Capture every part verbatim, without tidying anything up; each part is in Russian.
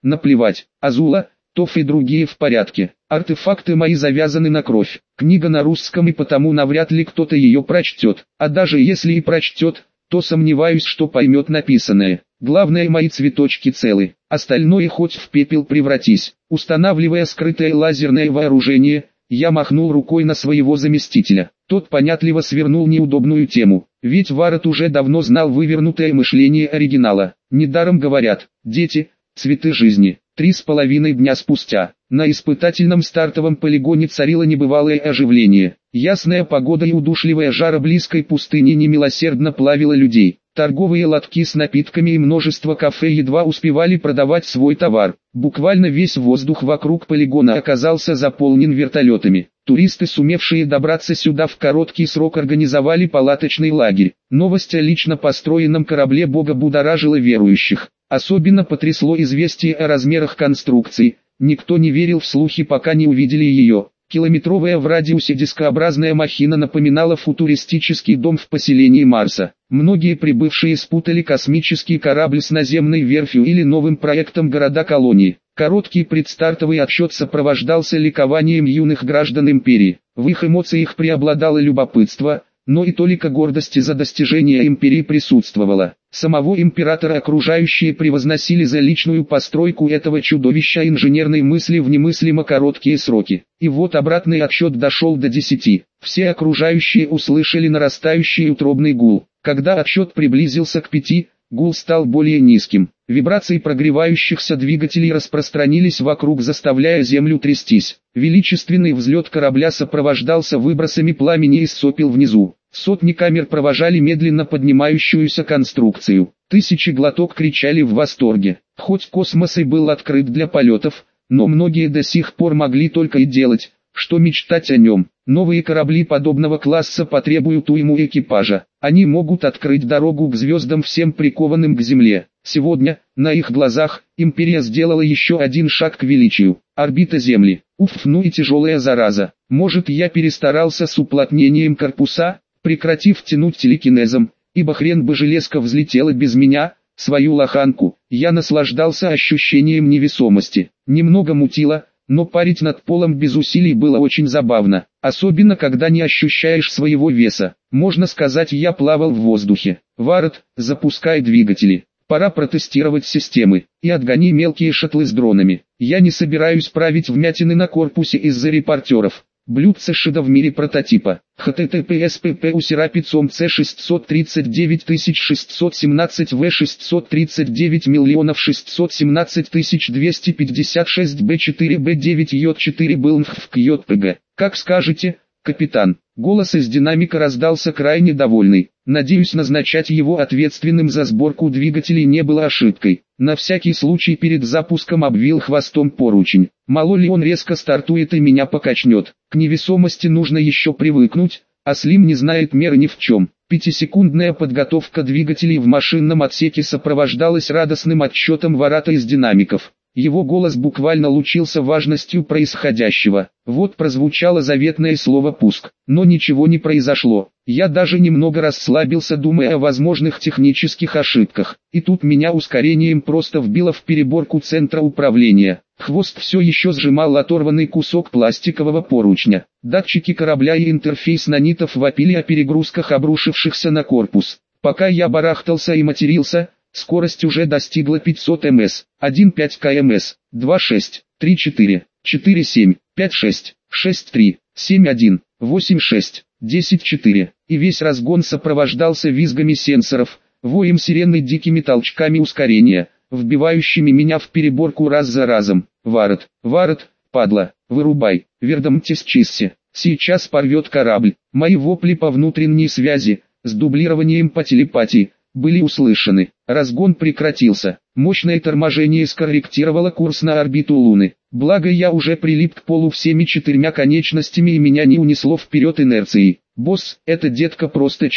Наплевать. Азула, Тоф и другие в порядке. Артефакты мои завязаны на кровь. Книга на русском, и потому навряд ли кто-то ее прочтет. А даже если и прочтет, то сомневаюсь, что поймет написанное. Главное, мои цветочки целы. Остальное хоть в пепел превратись. Устанавливая скрытое лазерное вооружение, я махнул рукой на своего заместителя. Тот понятливо свернул неудобную тему. Ведь Варет уже давно знал вывернутое мышление оригинала. Недаром говорят: дети – цветы жизни. Три с половиной дня спустя, на испытательном стартовом полигоне царило небывалое оживление. Ясная погода и удушливая жара близкой пустыни немилосердно плавила людей. Торговые лотки с напитками и множество кафе едва успевали продавать свой товар. Буквально весь воздух вокруг полигона оказался заполнен вертолетами. Туристы, сумевшие добраться сюда в короткий срок, организовали палаточный лагерь. Новость о лично построенном корабле Бога будоражила верующих. Особенно потрясло известие о размерах конструкции. Никто не верил в слухи, пока не увидели ее. Километровая в радиусе дискообразная махина напоминала футуристический дом в поселении Марса. Многие прибывшие спутали космический корабль с наземной верфью или новым проектом города-колонии. Короткий предстартовый отчет сопровождался ликованием юных граждан империи. В их эмоциях преобладало любопытство, но и толика гордости за достижения империи присутствовала. Самого императора окружающие превозносили за личную постройку этого чудовища инженерной мысли в немыслимо короткие сроки. И вот обратный отсчет дошел до десяти. Все окружающие услышали нарастающий утробный гул. Когда отсчет приблизился к пяти, гул стал более низким. Вибрации прогревающихся двигателей распространились вокруг, заставляя землю трястись. Величественный взлет корабля сопровождался выбросами пламени из сопел внизу. Сотни камер провожали медленно поднимающуюся конструкцию. Тысячи глоток кричали в восторге. Хоть космос и был открыт для полетов, но многие до сих пор могли только и делать, что мечтать о нем. Новые корабли подобного класса потребуют уйму экипажа. Они могут открыть дорогу к звездам всем прикованным к Земле. Сегодня, на их глазах, империя сделала еще один шаг к величию. Орбита Земли. Уф, ну и тяжелая зараза. Может, я перестарался с уплотнением корпуса, прекратив тянуть телекинезом, ибо хрен бы железка взлетела без меня. Свою лоханку. Я наслаждался ощущением невесомости. Немного мутило, но парить над полом без усилий было очень забавно. Особенно когда не ощущаешь своего веса. Можно сказать, я плавал в воздухе. Варет, запускай двигатели. Пора протестировать системы. И отгони мелкие шаттлы с дронами. Я не собираюсь править вмятины на корпусе из-за репортеров. Блюдце шида в мире прототипа. https pp усерапицом c шестьсот тридцать девять тысяч шестьсот семнадцать в шестьсот тридцать девять миллионов шестьсот семнадцать тысяч двести пятьдесят шесть б четыре б девять j четыре блнх к jpg. Как скажете, капитан. Голос из динамика раздался крайне довольный. Надеюсь, назначать его ответственным за сборку двигателей не было ошибкой. На всякий случай перед запуском обвил хвостом поручень. Мало ли он резко стартует и меня покачнет. К невесомости нужно еще привыкнуть, а Слим не знает меры ни в чем. Пятисекундная подготовка двигателей в машинном отсеке сопровождалась радостным отсчетом Варата из динамиков. Его голос буквально лучился важностью происходящего. Вот прозвучало заветное слово «пуск», но ничего не произошло. Я даже немного расслабился, думая о возможных технических ошибках. И тут меня ускорением просто вбило в переборку центра управления. Хвост все еще сжимал оторванный кусок пластикового поручня. Датчики корабля и интерфейс нанитов вопили о перегрузках, обрушившихся на корпус. Пока я барахтался и матерился, скорость уже достигла пятьсот мс, один целых пять десятых км/с, два шесть, три четыре, четыре семь, пять шесть, шесть три, семь один, восемь шесть, десять четыре, и весь разгон сопровождался визгами сенсоров, воем сирены, дикими толчками ускорения, вбивающими меня в переборку раз за разом. Варет, Варет, падла, вырубай, вердомтесь чисси, сейчас порвет корабль. Мои вопли по внутренней связи, с дублированием по телепатии, были услышаны. Разгон прекратился. Мощное торможение скорректировало курс на орбиту Луны. Благо я уже прилип к полу всеми четырьмя конечностями и меня не унесло вперед инерцией. Босс, это детка просто чудо.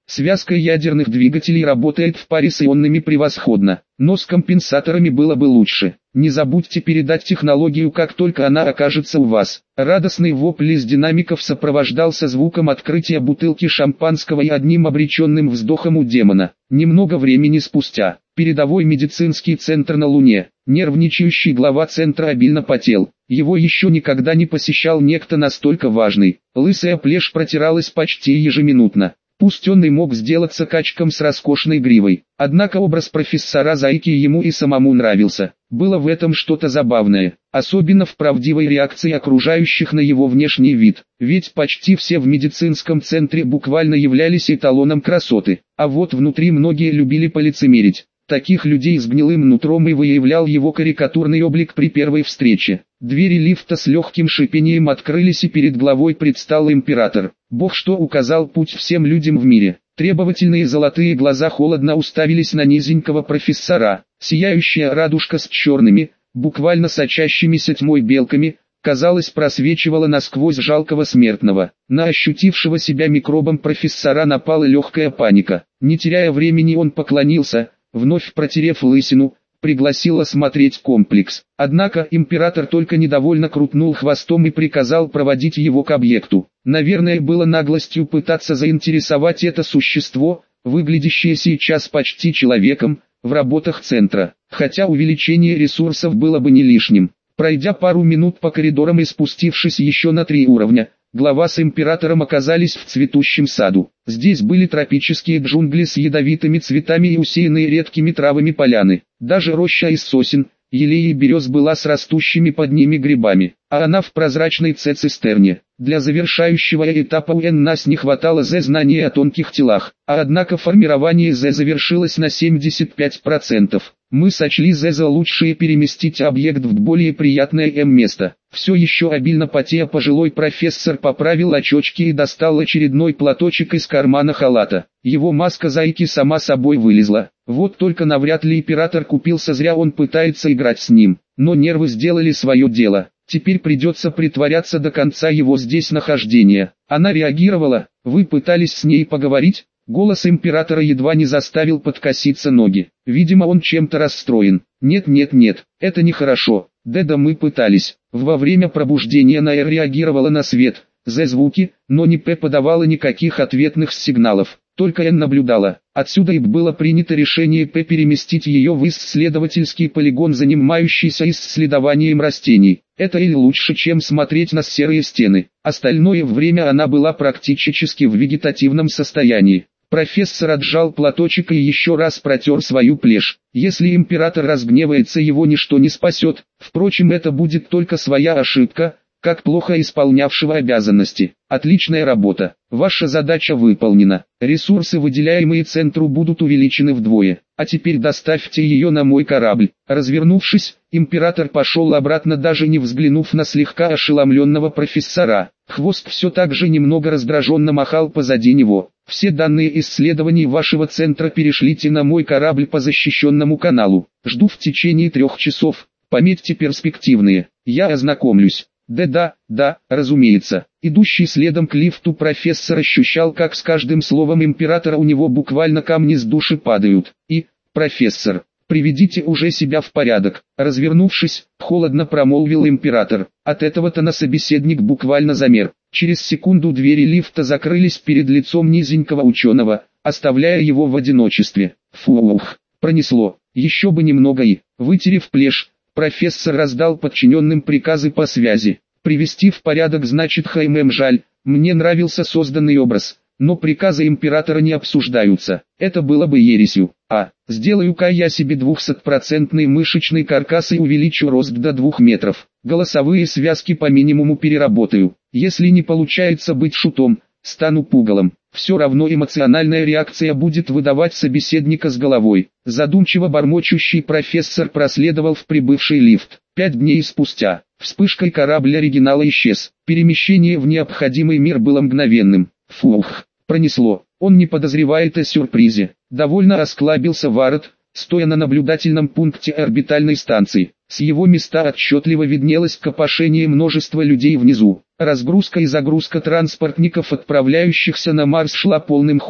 Связка ядерных двигателей работает в паре с ионными превосходно, но с компенсаторами было бы лучше. Не забудьте передать технологию, как только она окажется у вас. Радостный вопль из динамиков сопровождался звуком открытия бутылки шампанского и одним обреченным вздохом у демона. Немного времени спустя, передовой медицинский центр на Луне. Нервничающий глава центра обильно потел. Его еще никогда не посещал некто настолько важный. Лысая плешь протиралась почти ежеминутно. Пусть он и мог сделаться качком с роскошной гривой, однако образ профессора Зайки ему и самому нравился. Было в этом что-то забавное, особенно в правдивой реакции окружающих на его внешний вид, ведь почти все в медицинском центре буквально являлись эталоном красоты, а вот внутри многие любили полицемерить. Таких людей с гнилым нутром и выявлял его карикатурный облик при первой встрече. Двери лифта с легким шипением открылись, и перед главой предстал император. Бог что указал путь всем людям в мире. Требовательные золотые глаза холодно уставились на низенького профессора. Сияющая радужка с черными, буквально сочащимися тьмой белками, казалось, просвечивала насквозь жалкого смертного. На ощутившего себя микробом профессора напала легкая паника. Не теряя времени, он поклонился, вновь протерев лысину, пригласил осмотреть комплекс. Однако император только недовольно крутнул хвостом и приказал проводить его к объекту. Наверное, было наглостью пытаться заинтересовать это существо, выглядящее сейчас почти человеком, в работах центра, хотя увеличение ресурсов было бы не лишним. Пройдя пару минут по коридорам и спустившись еще на три уровня, глава с императором оказались в цветущем саду. Здесь были тропические джунгли с ядовитыми цветами и усеянные редкими травами поляны. Даже роща из сосен, елей и берез была с растущими под ними грибами, а она в прозрачной цистерне. Для завершающего этапа у нас не хватало З знаний о тонких телах, а однако формирование З завершилось на семьдесят пять процентов. Мы сочли З за лучшее переместить объект в более приятное М-место. Все еще обильно потея, пожилой профессор поправил очечки и достал очередной платочек из кармана халата. Его маска Зайки сама собой вылезла. Вот только навряд ли император купился, зря он пытается играть с ним. Но нервы сделали свое дело. Теперь придется притворяться до конца его здесь нахождения. Она реагировала. Вы пытались с ней поговорить? Голос императора едва не заставил подкоситься ноги. Видимо, он чем-то расстроен. Нет, нет, нет, это нехорошо. Да да, мы пытались. Во время пробуждения она реагировала на свет, З звуки, но не П подавала никаких ответных сигналов. Только Н наблюдала. Отсюда и было принято решение П переместить ее в исследовательский полигон, занимающийся исследованием растений. Это и лучше, чем смотреть на серые стены. Остальное время она была практически в вегетативном состоянии. Профессор отжал платочек и еще раз протер свою плешь. Если император разгневается, его ничто не спасет. Впрочем, это будет только своя ошибка, как плохо исполнявшего обязанности. Отличная работа. Ваша задача выполнена. Ресурсы, выделяемые центру, будут увеличены вдвое. А теперь доставьте ее на мой корабль. Развернувшись, император пошел обратно, даже не взглянув на слегка ошеломленного профессора. Хвост все так же немного раздраженно махал позади него. Все данные исследований вашего центра перешлите на мой корабль по защищенному каналу. Жду в течение трех часов. Пометьте перспективные. Я ознакомлюсь. Да-да, да, разумеется. Идущий следом к лифту профессор ощущал, как с каждым словом императора у него буквально камни с души падают. И, профессор, приведите уже себя в порядок. Развернувшись, холодно промолвил император. От этого-то на собеседник буквально замер. Через секунду двери лифта закрылись перед лицом низенького ученого, оставляя его в одиночестве. Фух, пронесло. Еще бы немного и, вытерев плешь, профессор раздал подчиненным приказы по связи. Привести в порядок значит ХММ, жаль, мне нравился созданный образ, но приказы императора не обсуждаются, это было бы ересью. А, сделаю-ка я себе двухсотпроцентный мышечный каркас и увеличу рост до двух метров. Голосовые связки по минимуму переработаю. Если не получается быть шутом, стану пугалом. Все равно эмоциональная реакция будет выдавать собеседника с головой. Задумчиво бормочущий профессор проследовал в прибывший лифт. Пять дней спустя, вспышкой корабль оригинала исчез. Перемещение в необходимый мир было мгновенным. Фух, пронесло. Он не подозревает о сюрпризе. Довольно осклабился Варет, стоя на наблюдательном пункте орбитальной станции. С его места отчетливо виднелось копошение множества людей внизу. Разгрузка и загрузка транспортников, отправляющихся на Марс, шла полным ходом.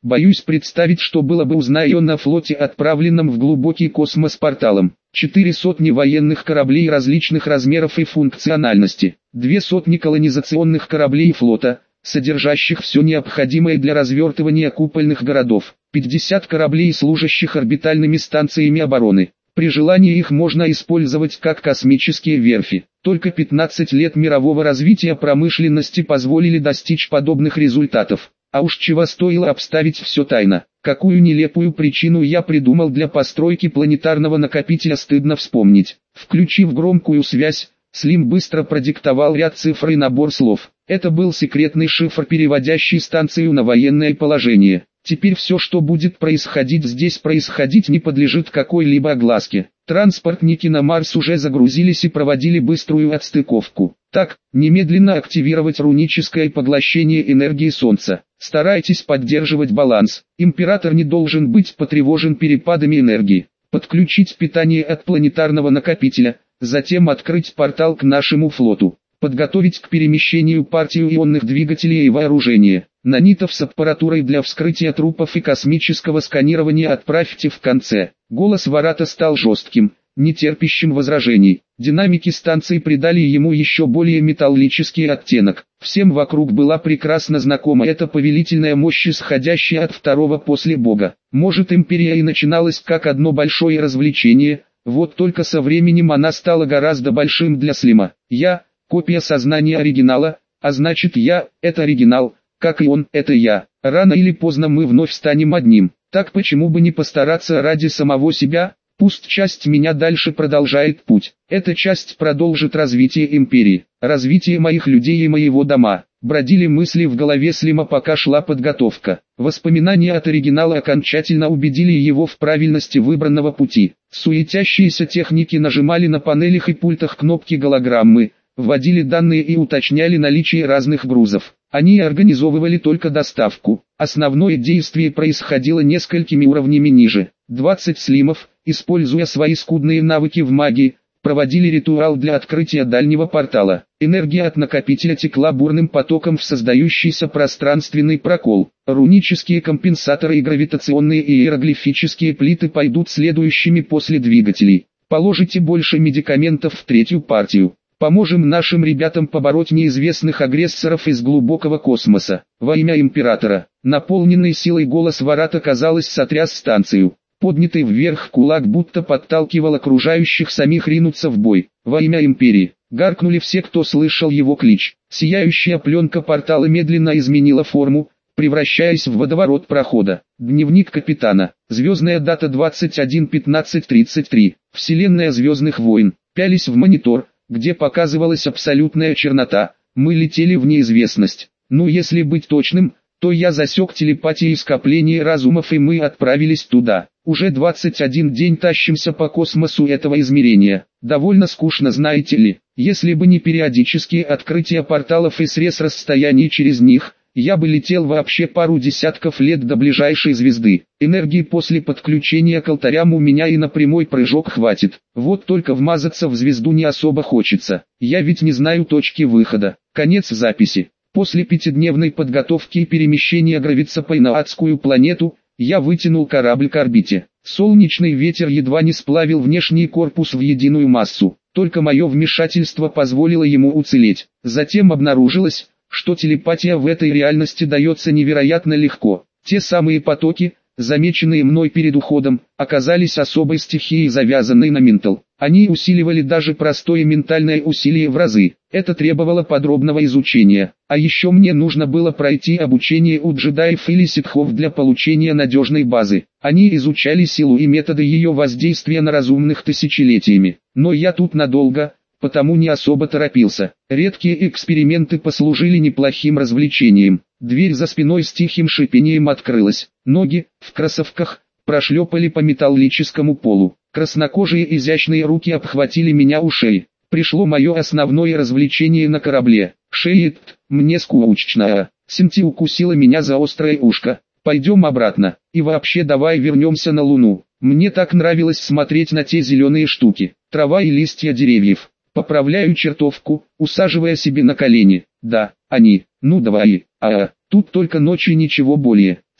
Боюсь представить, что было бы, узнай он на флоте, отправленном в глубокий космос порталом. Четыре сотни военных кораблей различных размеров и функциональности, две сотни колонизационных кораблей флота, содержащих все необходимое для развертывания купольных городов, пятьдесят кораблей, служащих орбитальными станциями обороны. При желании их можно использовать как космические верфи. Только пятнадцать лет мирового развития промышленности позволили достичь подобных результатов. А уж чего стоило обставить все тайно. Какую нелепую причину я придумал для постройки планетарного накопителя, стыдно вспомнить. Включив громкую связь, Слим быстро продиктовал ряд цифр и набор слов. Это был секретный шифр, переводящий станцию на военное положение. Теперь все, что будет происходить здесь, происходить не подлежит какой-либо огласке. Транспортники на Марс уже загрузились и проводили быструю отстыковку. Так, немедленно активировать руническое поглощение энергии Солнца. Старайтесь поддерживать баланс. Император не должен быть потревожен перепадами энергии. Подключить питание от планетарного накопителя, затем открыть портал к нашему флоту. Подготовить к перемещению партию ионных двигателей и вооружения. Нанитов с аппаратурой для вскрытия трупов и космического сканирования отправьте в конце. Голос Варата стал жестким, нетерпящим возражений. Динамики станции придали ему еще более металлический оттенок. Всем вокруг была прекрасно знакома эта повелительная мощь, исходящая от второго после Бога. Может, империя и начиналась как одно большое развлечение, вот только со временем она стала гораздо большим для Слима. Я — копия сознания оригинала, а значит я — это оригинал, как и он — это я. Рано или поздно мы вновь станем одним. Так почему бы не постараться ради самого себя? Пусть часть меня дальше продолжает путь. Эта часть продолжит развитие империи, развитие моих людей и моего дома. Бродили мысли в голове Слима, пока шла подготовка. Воспоминания от оригинала окончательно убедили его в правильности выбранного пути. Суетящиеся техники нажимали на панелях и пультах кнопки голограммы, вводили данные и уточняли наличие разных грузов. Они организовывали только доставку. Основное действие происходило несколькими уровнями ниже. двадцать слимов, используя свои скудные навыки в магии, проводили ритуал для открытия дальнего портала. Энергия от накопителя текла бурным потоком в создающийся пространственный прокол. Рунические компенсаторы и гравитационные и иероглифические плиты пойдут следующими после двигателей. Положите больше медикаментов в третью партию. Поможем нашим ребятам побороть неизвестных агрессоров из глубокого космоса. Во имя Императора. Наполненный силой голос Варата, казалось, сотряс станцию. Поднятый вверх кулак будто подталкивал окружающих самих ринуться в бой. Во имя Империи. Гаркнули все, кто слышал его клич. Сияющая пленка портала медленно изменила форму, превращаясь в водоворот прохода. Дневник капитана. Звездная дата двадцать один пятнадцать тридцать три. Вселенная Звездных войн. Пялись в монитор, где показывалась абсолютная чернота. Мы летели в неизвестность. Ну, если быть точным, то я засек телепатией скопление разумов, и мы отправились туда. Уже двадцать один день тащимся по космосу этого измерения. Довольно скучно, знаете ли. Если бы не периодические открытия порталов и срез расстояний через них, я бы летел вообще пару десятков лет до ближайшей звезды. Энергии после подключения к алтарям у меня и на прямой прыжок хватит. Вот только вмазаться в звезду не особо хочется. Я ведь не знаю точки выхода. Конец записи. После пятидневной подготовки и перемещения гравицапой на адскую планету, я вытянул корабль к орбите. Солнечный ветер едва не сплавил внешний корпус в единую массу. Только мое вмешательство позволило ему уцелеть. Затем обнаружилось, что телепатия в этой реальности дается невероятно легко. Те самые потоки, замеченные мной перед уходом, оказались особой стихией, завязанной на ментал. Они усиливали даже простое ментальное усилие в разы. Это требовало подробного изучения. А еще мне нужно было пройти обучение у джедаев или ситхов для получения надежной базы. Они изучали силу и методы ее воздействия на разумных тысячелетиями. Но я тут надолго, потому не особо торопился. Редкие эксперименты послужили неплохим развлечением. Дверь за спиной с тихим шипением открылась. Ноги, в кроссовках, прошлепали по металлическому полу. Краснокожие изящные руки обхватили меня у шеи. Пришло мое основное развлечение на корабле. Шеет, мне скучно. Синти укусила меня за острое ушко. Пойдем обратно. И вообще давай вернемся на Луну. Мне так нравилось смотреть на те зеленые штуки. Трава и листья деревьев. Поправляю чертовку, усаживая себе на колени. Да, они. Ну давай. А, -а. Тут только ночью, ничего более.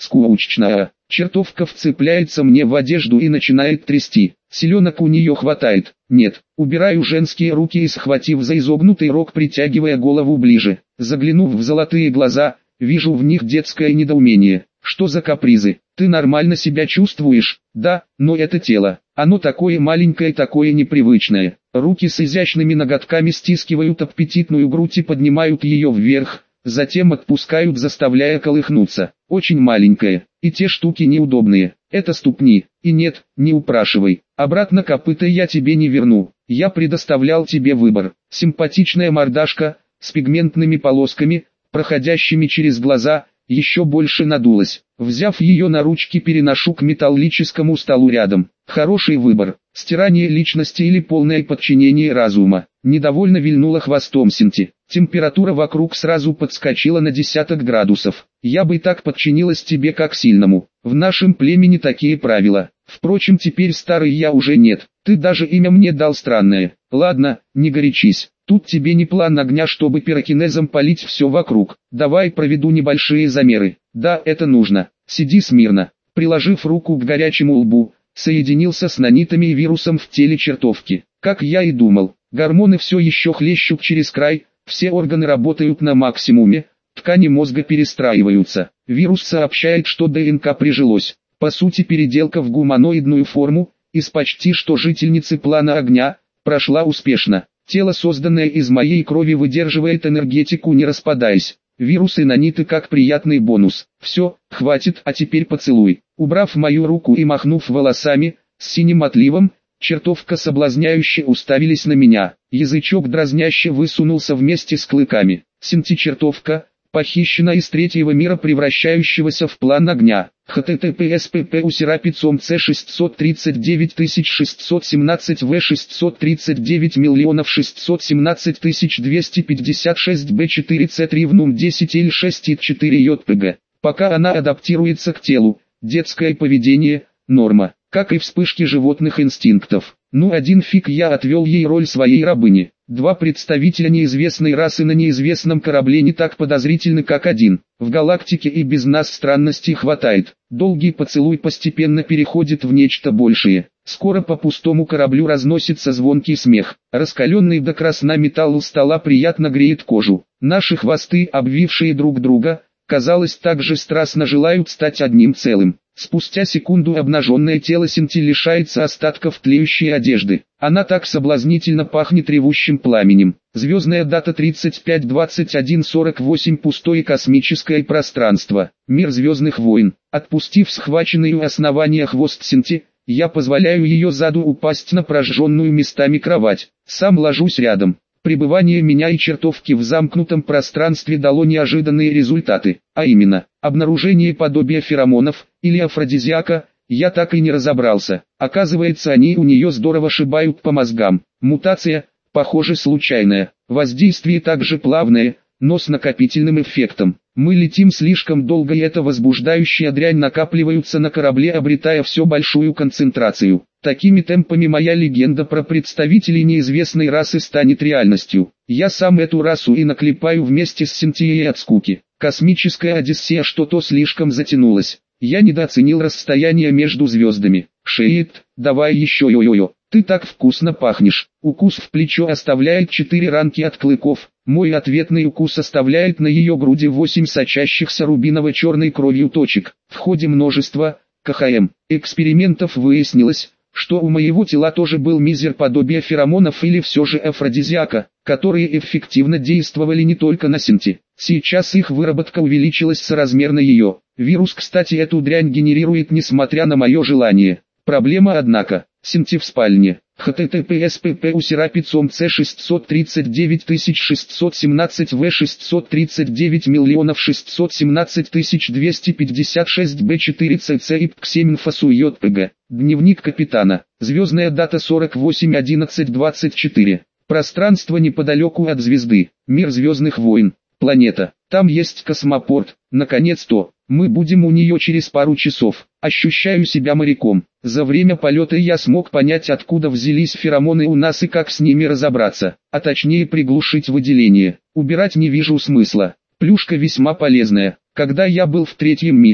скучная. Чертовка вцепляется мне в одежду и начинает трясти. Селенок у нее хватает. Нет, убираю женские руки и, схватив за изогнутый рог, притягивая голову ближе. Заглянув в золотые глаза, вижу в них детское недоумение. Что за капризы? Ты нормально себя чувствуешь? Да, но это тело. Оно такое маленькое, такое непривычное. Руки с изящными ноготками стискивают аппетитную грудь и поднимают ее вверх, затем отпускают, заставляя колыхнуться. Очень маленькая. И те штуки неудобные. Это ступни. И нет, не упрашивай. Обратно копыта я тебе не верну. Я предоставлял тебе выбор. Симпатичная мордашка, с пигментными полосками, проходящими через глаза, еще больше надулась. Взяв ее на ручки, переношу к металлическому столу рядом. Хороший выбор. Стирание личности или полное подчинение разума. Недовольно вильнула хвостом Синти. Температура вокруг сразу подскочила на десяток градусов. Я бы и так подчинилась тебе как сильному. В нашем племени такие правила. Впрочем, теперь старый я уже нет. Ты даже имя мне дал странное. Ладно, не горячись. Тут тебе не план огня, чтобы пирокинезом полить все вокруг. Давай проведу небольшие замеры. Да, это нужно. Сиди смирно. Приложив руку к горячему лбу, соединился с нанитами и вирусом в теле чертовки. Как я и думал, гормоны все еще хлещут через край, все органы работают на максимуме, ткани мозга перестраиваются. Вирус сообщает, что ДНК прижилось. По сути, переделка в гуманоидную форму, из почти что жительницы плана огня, прошла успешно. Тело, созданное из моей крови, выдерживает энергетику, не распадаясь. Вирусы наниты как приятный бонус. Все, хватит, а теперь поцелуй. Убрав мою руку и махнув волосами, с синим отливом, чертовка соблазняюще уставились на меня. Язычок дразняще высунулся вместе с клыками. Синти-чертовка, похищена из третьего мира, превращающегося в план огня. https pp усерапицом c шестьсот тридцать девять тысяч шестьсот семнадцать в шестьсот тридцать девять миллионов шестьсот семнадцать тысяч двести пятьдесят шесть b четыре c три в нум десять л шесть и четыре jpg. Пока она адаптируется к телу, детское поведение – норма, как и вспышки животных инстинктов. Ну один фиг, я отвел ей роль своей рабыни. Два представителя неизвестной расы на неизвестном корабле не так подозрительны, как один. В галактике и без нас странностей хватает. Долгий поцелуй постепенно переходит в нечто большее. Скоро по пустому кораблю разносится звонкий смех. Раскаленный до красна металл у стола приятно греет кожу. Наши хвосты, обвившие друг друга, казалось, так же страстно желают стать одним целым. Спустя секунду обнаженное тело Синти лишается остатков тлеющей одежды. Она так соблазнительно пахнет ревущим пламенем. Звездная дата тридцать пять двадцать один сорок восемь. Пустое космическое пространство. Мир звездных войн. Отпустив схваченный у основания хвост Синти, я позволяю ее заду упасть на прожженную местами кровать. Сам ложусь рядом. Пребывание меня и чертовки в замкнутом пространстве дало неожиданные результаты, а именно, обнаружение подобия феромонов, или афродизиака, я так и не разобрался. Оказывается, они у нее здорово шибают по мозгам. Мутация, похоже, случайная. Воздействие также плавное, но с накопительным эффектом. Мы летим слишком долго, и эта возбуждающая дрянь накапливается на корабле, обретая все большую концентрацию. Такими темпами моя легенда про представителей неизвестной расы станет реальностью. Я сам эту расу и наклепаю вместе с Синтией от скуки. Космическая Одиссея что-то слишком затянулась. Я недооценил расстояние между звездами. Шеет, давай еще йо-йо-йо. Ты так вкусно пахнешь. Укус в плечо оставляет четыре ранки от клыков. Мой ответный укус оставляет на ее груди восемь сочащихся рубиново-черной кровью точек. В ходе множества КХМ экспериментов выяснилось, что у моего тела тоже был мизер подобия феромонов или все же афродизиака, которые эффективно действовали не только на Синти. Сейчас их выработка увеличилась соразмерно ее. Вирус, кстати, эту дрянь генерирует несмотря на мое желание. Проблема, однако, Синти в спальне. https pp усерапицом c шестьсот тридцать девять тысяч шестьсот семнадцать в шестьсот тридцать девять миллионов шестьсот семнадцать тысяч двести пятьдесят шесть b четыре c c и пксеминфосу jpg. Дневник капитана. Звездная дата сорок восемь одиннадцать двадцать четыре. Пространство неподалеку от звезды. Мир звездных войн. Планета. Там есть космопорт. Наконец-то. Мы будем у нее через пару часов. Ощущаю себя моряком. За время полета я смог понять, откуда взялись феромоны у нас и как с ними разобраться. А точнее приглушить выделение. Убирать не вижу смысла. Плюшка весьма полезная. Когда я был в третьем мире,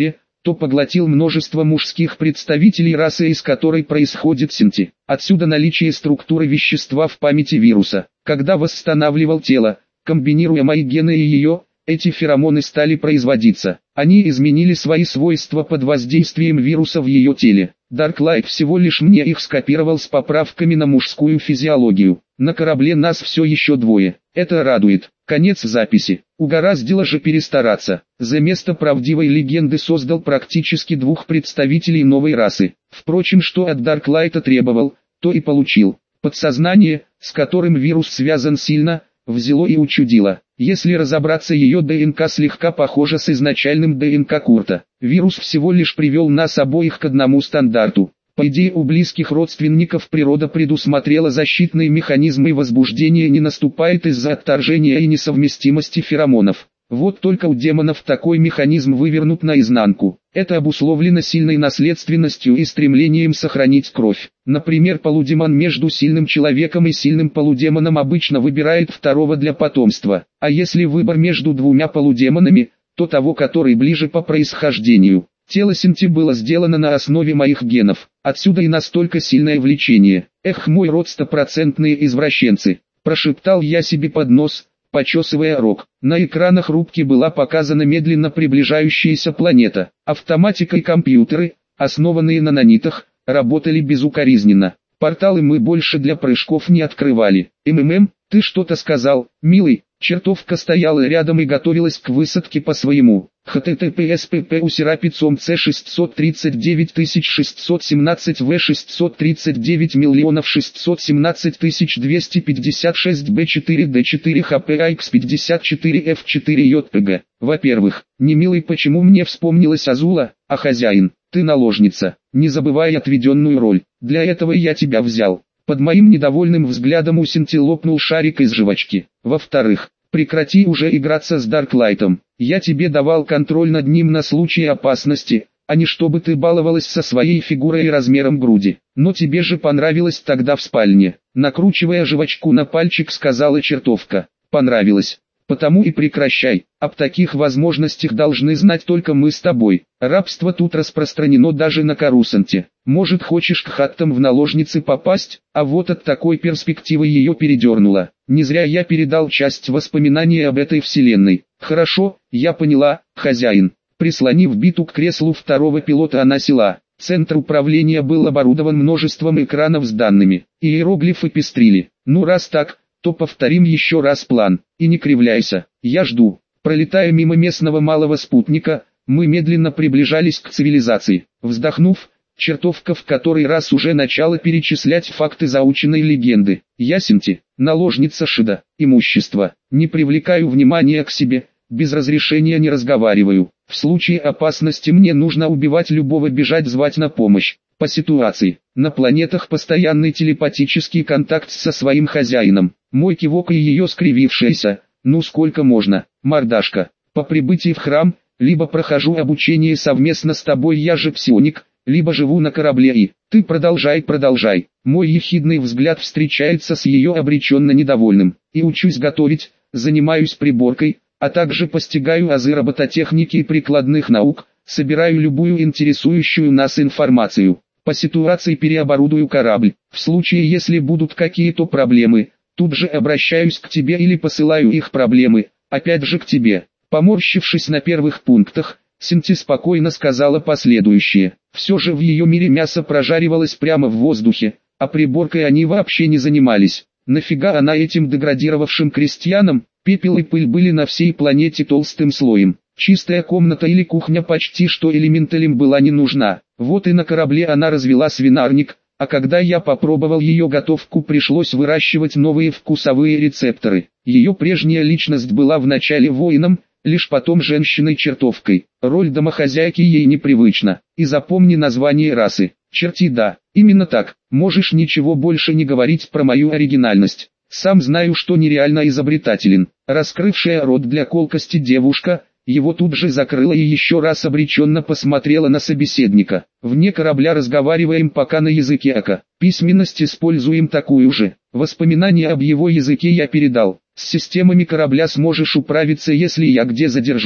то поглотил множество мужских представителей расы, из которой происходит синти. Отсюда наличие структуры вещества в памяти вируса. Когда восстанавливал тело, комбинируя мои гены и ее, эти феромоны стали производиться. Они изменили свои свойства под воздействием вируса в ее теле. Дарклайт всего лишь мне их скопировал с поправками на мужскую физиологию. На корабле нас все еще двое. Это радует. Конец записи. Угораздило же перестараться. За место правдивой легенды создал практически двух представителей новой расы. Впрочем, что от Дарклайта требовал, то и получил. Подсознание, с которым вирус связан сильно, взяло и учудило. Если разобраться, ее ДНК слегка похожа с изначальным ДНК Курта. Вирус всего лишь привел нас обоих к одному стандарту. По идее, у близких родственников природа предусмотрела защитные механизмы, и возбуждение не наступает из-за отторжения и несовместимости феромонов. Вот только у демонов такой механизм вывернут наизнанку. Это обусловлено сильной наследственностью и стремлением сохранить кровь. Например, полудемон между сильным человеком и сильным полудемоном обычно выбирает второго для потомства. А если выбор между двумя полудемонами, то того, который ближе по происхождению. Тело Синти было сделано на основе моих генов. Отсюда и настолько сильное влечение. Эх, мой род, стопроцентные извращенцы. Прошептал я себе под нос, почесывая рог. На экранах рубки была показана медленно приближающаяся планета. Автоматика и компьютеры, основанные на нанитах, работали безукоризненно. Порталы мы больше для прыжков не открывали. МММ, ты что-то сказал, милый? Чертовка стояла рядом и готовилась к высадке по своему. https pp усерапицом c шестьсот тридцать девять тысяч шестьсот семнадцать в шестьсот тридцать девять миллионов шестьсот семнадцать тысяч двести пятьдесят шесть b четыре d четыре hpx пятьдесят четыре f четыре jpg. Во-первых, не милый, почему мне вспомнилась Азула, а хозяин, ты наложница, не забывай отведенную роль, для этого я тебя взял. Под моим недовольным взглядом у Синти лопнул шарик из жвачки. Во-вторых, прекрати уже играться с Дарклайтом. Я тебе давал контроль над ним на случай опасности, а не чтобы ты баловалась со своей фигурой и размером груди. Но тебе же понравилось тогда в спальне. Накручивая жвачку на пальчик, сказала чертовка. Понравилось. Потому и прекращай. Об таких возможностях должны знать только мы с тобой. Рабство тут распространено даже на Корусанте. Может, хочешь к хаттам в наложницы попасть? А вот от такой перспективы ее передернуло. Не зря я передал часть воспоминаний об этой вселенной. Хорошо, я поняла, хозяин. Прислонив биту к креслу второго пилота, она села. Центр управления был оборудован множеством экранов с данными. Иероглифы пестрили. Ну раз так, то повторим еще раз план. И не кривляйся, я жду. Пролетая мимо местного малого спутника, мы медленно приближались к цивилизации. Вздохнув, чертовка в который раз уже начала перечислять факты заученной легенды. Я Синти, наложница Шида, имущество. Не привлекаю внимания к себе, без разрешения не разговариваю. В случае опасности мне нужно убивать любого, бежать, звать на помощь. По ситуации, на планетах постоянный телепатический контакт со своим хозяином. Мой кивок и ее скривившаяся, ну сколько можно, мордашка. По прибытии в храм, либо прохожу обучение совместно с тобой, я же псионик, либо живу на корабле и... Ты продолжай, продолжай. Мой ехидный взгляд встречается с ее обреченно недовольным. И учусь готовить, занимаюсь приборкой, а также постигаю азы робототехники и прикладных наук, собираю любую интересующую нас информацию. По ситуации переоборудую корабль. В случае, если будут какие-то проблемы, тут же обращаюсь к тебе или посылаю их проблемы, опять же к тебе. Поморщившись на первых пунктах, Синти спокойно сказала последующее. Все же в ее мире мясо прожаривалось прямо в воздухе, а приборкой они вообще не занимались. Нафига она этим деградировавшим крестьянам? Пепел и пыль были на всей планете толстым слоем. Чистая комната или кухня почти что элементалям была не нужна. Вот и на корабле она развела свинарник, а когда я попробовал ее готовку, пришлось выращивать новые вкусовые рецепторы. Ее прежняя личность была вначале воином, лишь потом женщиной-чертовкой. Роль домохозяйки ей непривычна. И запомни название расы. Черти, да, именно так. Можешь ничего больше не говорить про мою оригинальность. Сам знаю, что нереально изобретателен. Раскрывшая рот для колкости девушка, его тут же закрыла и еще раз обреченно посмотрела на собеседника. Вне корабля разговариваем пока на языке Ака. Письменность используем такую же. Воспоминания об его языке я передал. С системами корабля сможешь управиться, если я где задержусь.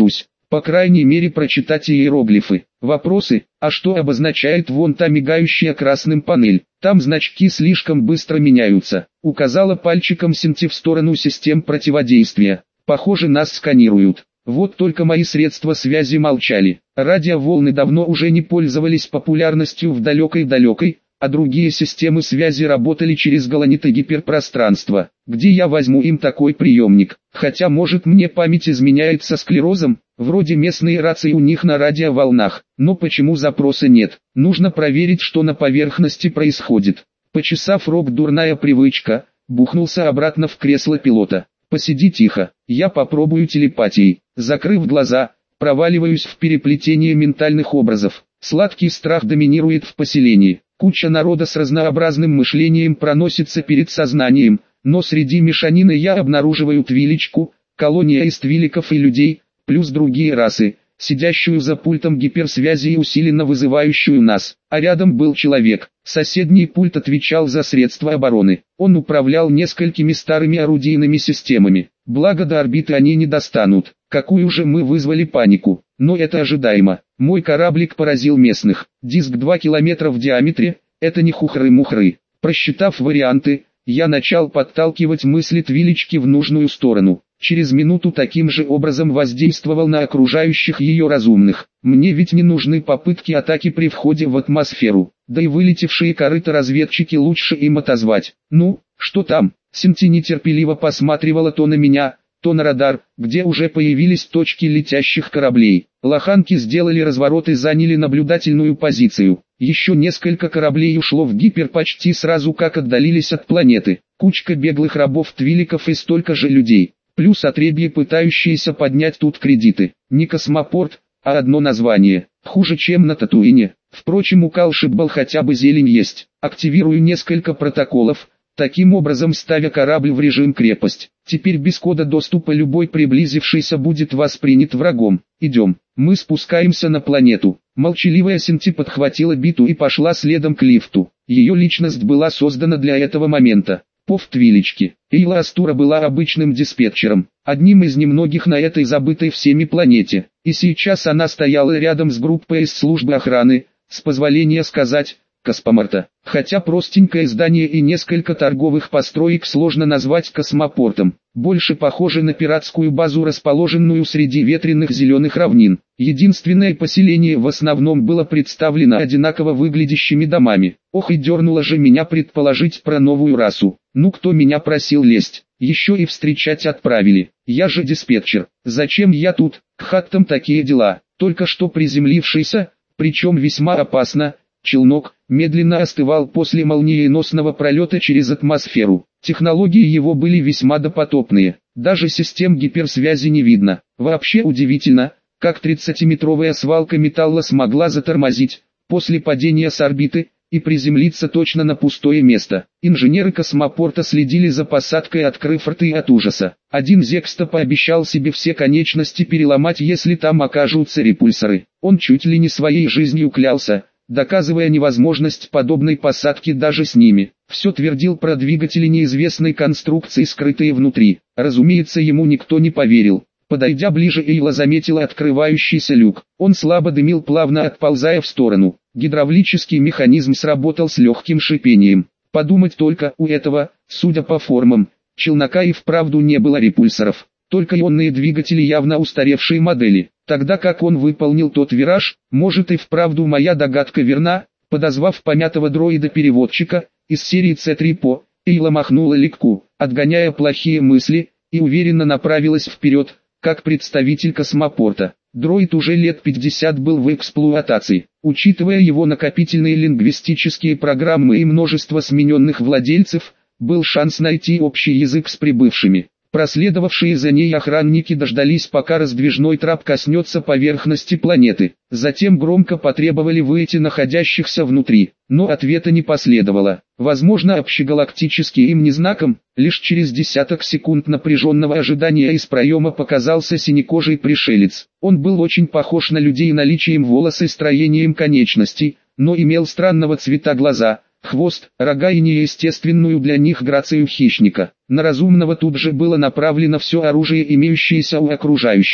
По крайней мере прочитать иероглифы. Вопросы: а что обозначает вон та мигающая красным панель? Там значки слишком быстро меняются. Указала пальчиком Синти в сторону систем противодействия. Похоже, нас сканируют. Вот только мои средства связи молчали. Радиоволны давно уже не пользовались популярностью в далекой-далекой, а другие системы связи работали через голонитое гиперпространство. Где я возьму им такой приемник? Хотя может мне память изменяет со склерозом? Вроде местные рации у них на радиоволнах, но почему запроса нет? Нужно проверить, что на поверхности происходит. Почесав рог, дурная привычка, бухнулся обратно в кресло пилота. Посиди тихо, я попробую телепатией. Закрыв глаза, проваливаюсь в переплетение ментальных образов. Сладкий страх доминирует в поселении. Куча народа с разнообразным мышлением проносится перед сознанием, но среди мешанины я обнаруживаю твилечку, колония из твиликов и людей, плюс другие расы, сидящую за пультом гиперсвязи и усиленно вызывающую нас. А рядом был человек. Соседний пульт отвечал за средства обороны. Он управлял несколькими старыми орудийными системами. Благо до орбиты они не достанут. Какую же мы вызвали панику. Но это ожидаемо. Мой кораблик поразил местных. Диск два километра в диаметре, это не хухры-мухры. Просчитав варианты, я начал подталкивать мысли твилечки в нужную сторону. Через минуту таким же образом воздействовал на окружающих ее разумных. Мне ведь не нужны попытки атаки при входе в атмосферу. Да и вылетевшие корыто разведчики лучше им отозвать. Ну, что там? Синти нетерпеливо посматривала то на меня, то на радар, где уже появились точки летящих кораблей. Лоханки сделали разворот и заняли наблюдательную позицию. Еще несколько кораблей ушло в гипер почти сразу, как отдалились от планеты. Кучка беглых рабов-твиликов и столько же людей. Плюс отребье, пытающиеся поднять тут кредиты. Не космопорт, а одно название. Хуже, чем на Татуине. Впрочем, у Калшиббал хотя бы зелень есть. Активирую несколько протоколов, таким образом ставя корабль в режим крепость. Теперь без кода доступа любой приблизившийся будет воспринят врагом. Идем. Мы спускаемся на планету. Молчаливая Синти подхватила биту и пошла следом к лифту. Ее личность была создана для этого момента. Пов твилечки. Эйла Астура была обычным диспетчером, одним из немногих на этой забытой всеми планете. И сейчас она стояла рядом с группой из службы охраны, с позволения сказать, космопорта. Хотя простенькое здание и несколько торговых построек сложно назвать космопортом. Больше похоже на пиратскую базу, расположенную среди ветреных зеленых равнин. Единственное поселение в основном было представлено одинаково выглядящими домами. Ох, и дернуло же меня предположить про новую расу. Ну, кто меня просил лезть? Еще и встречать отправили. Я же диспетчер. Зачем я тут? К хаттам такие дела. Только что приземлившийся, причем весьма опасно, челнок медленно остывал после молниеносного пролета через атмосферу. Технологии его были весьма допотопные. Даже систем гиперсвязи не видно. Вообще удивительно, как тридцатиметровая свалка металла смогла затормозить после падения с орбиты и приземлиться точно на пустое место. Инженеры космопорта следили за посадкой, открыв рты от ужаса. Один Зекста пообещал себе все конечности переломать, если там окажутся репульсоры. Он чуть ли не своей жизнью клялся, доказывая невозможность подобной посадки даже с ними. Все твердил про двигатели неизвестной конструкции, скрытые внутри. Разумеется, ему никто не поверил. Подойдя ближе, Эйла заметила открывающийся люк. Он слабо дымил, плавно отползая в сторону. Гидравлический механизм сработал с легким шипением. Подумать только, у этого, судя по формам, челнока и вправду не было репульсоров. Только ионные двигатели явно устаревшие модели. Тогда как он выполнил тот вираж, может и вправду моя догадка верна. Подозвав помятого дроида-переводчика из серии С три П О, Эйла махнула легку, отгоняя плохие мысли, и уверенно направилась вперед, как представитель космопорта. Дроид уже лет пятьдесят был в эксплуатации. Учитывая его накопительные лингвистические программы и множество смененных владельцев, был шанс найти общий язык с прибывшими. Проследовавшие за ней охранники дождались, пока раздвижной трап коснется поверхности планеты. Затем громко потребовали выйти находящихся внутри, но ответа не последовало. Возможно, общегалактический им не знаком. Лишь через десяток секунд напряженного ожидания из проема показался синекожий пришелец. Он был очень похож на людей наличием волос и строением конечностей, но имел странного цвета глаза, хвост, рога и неестественную для них грацию хищника. На разумного тут же было направлено все оружие, имеющееся у окружающих.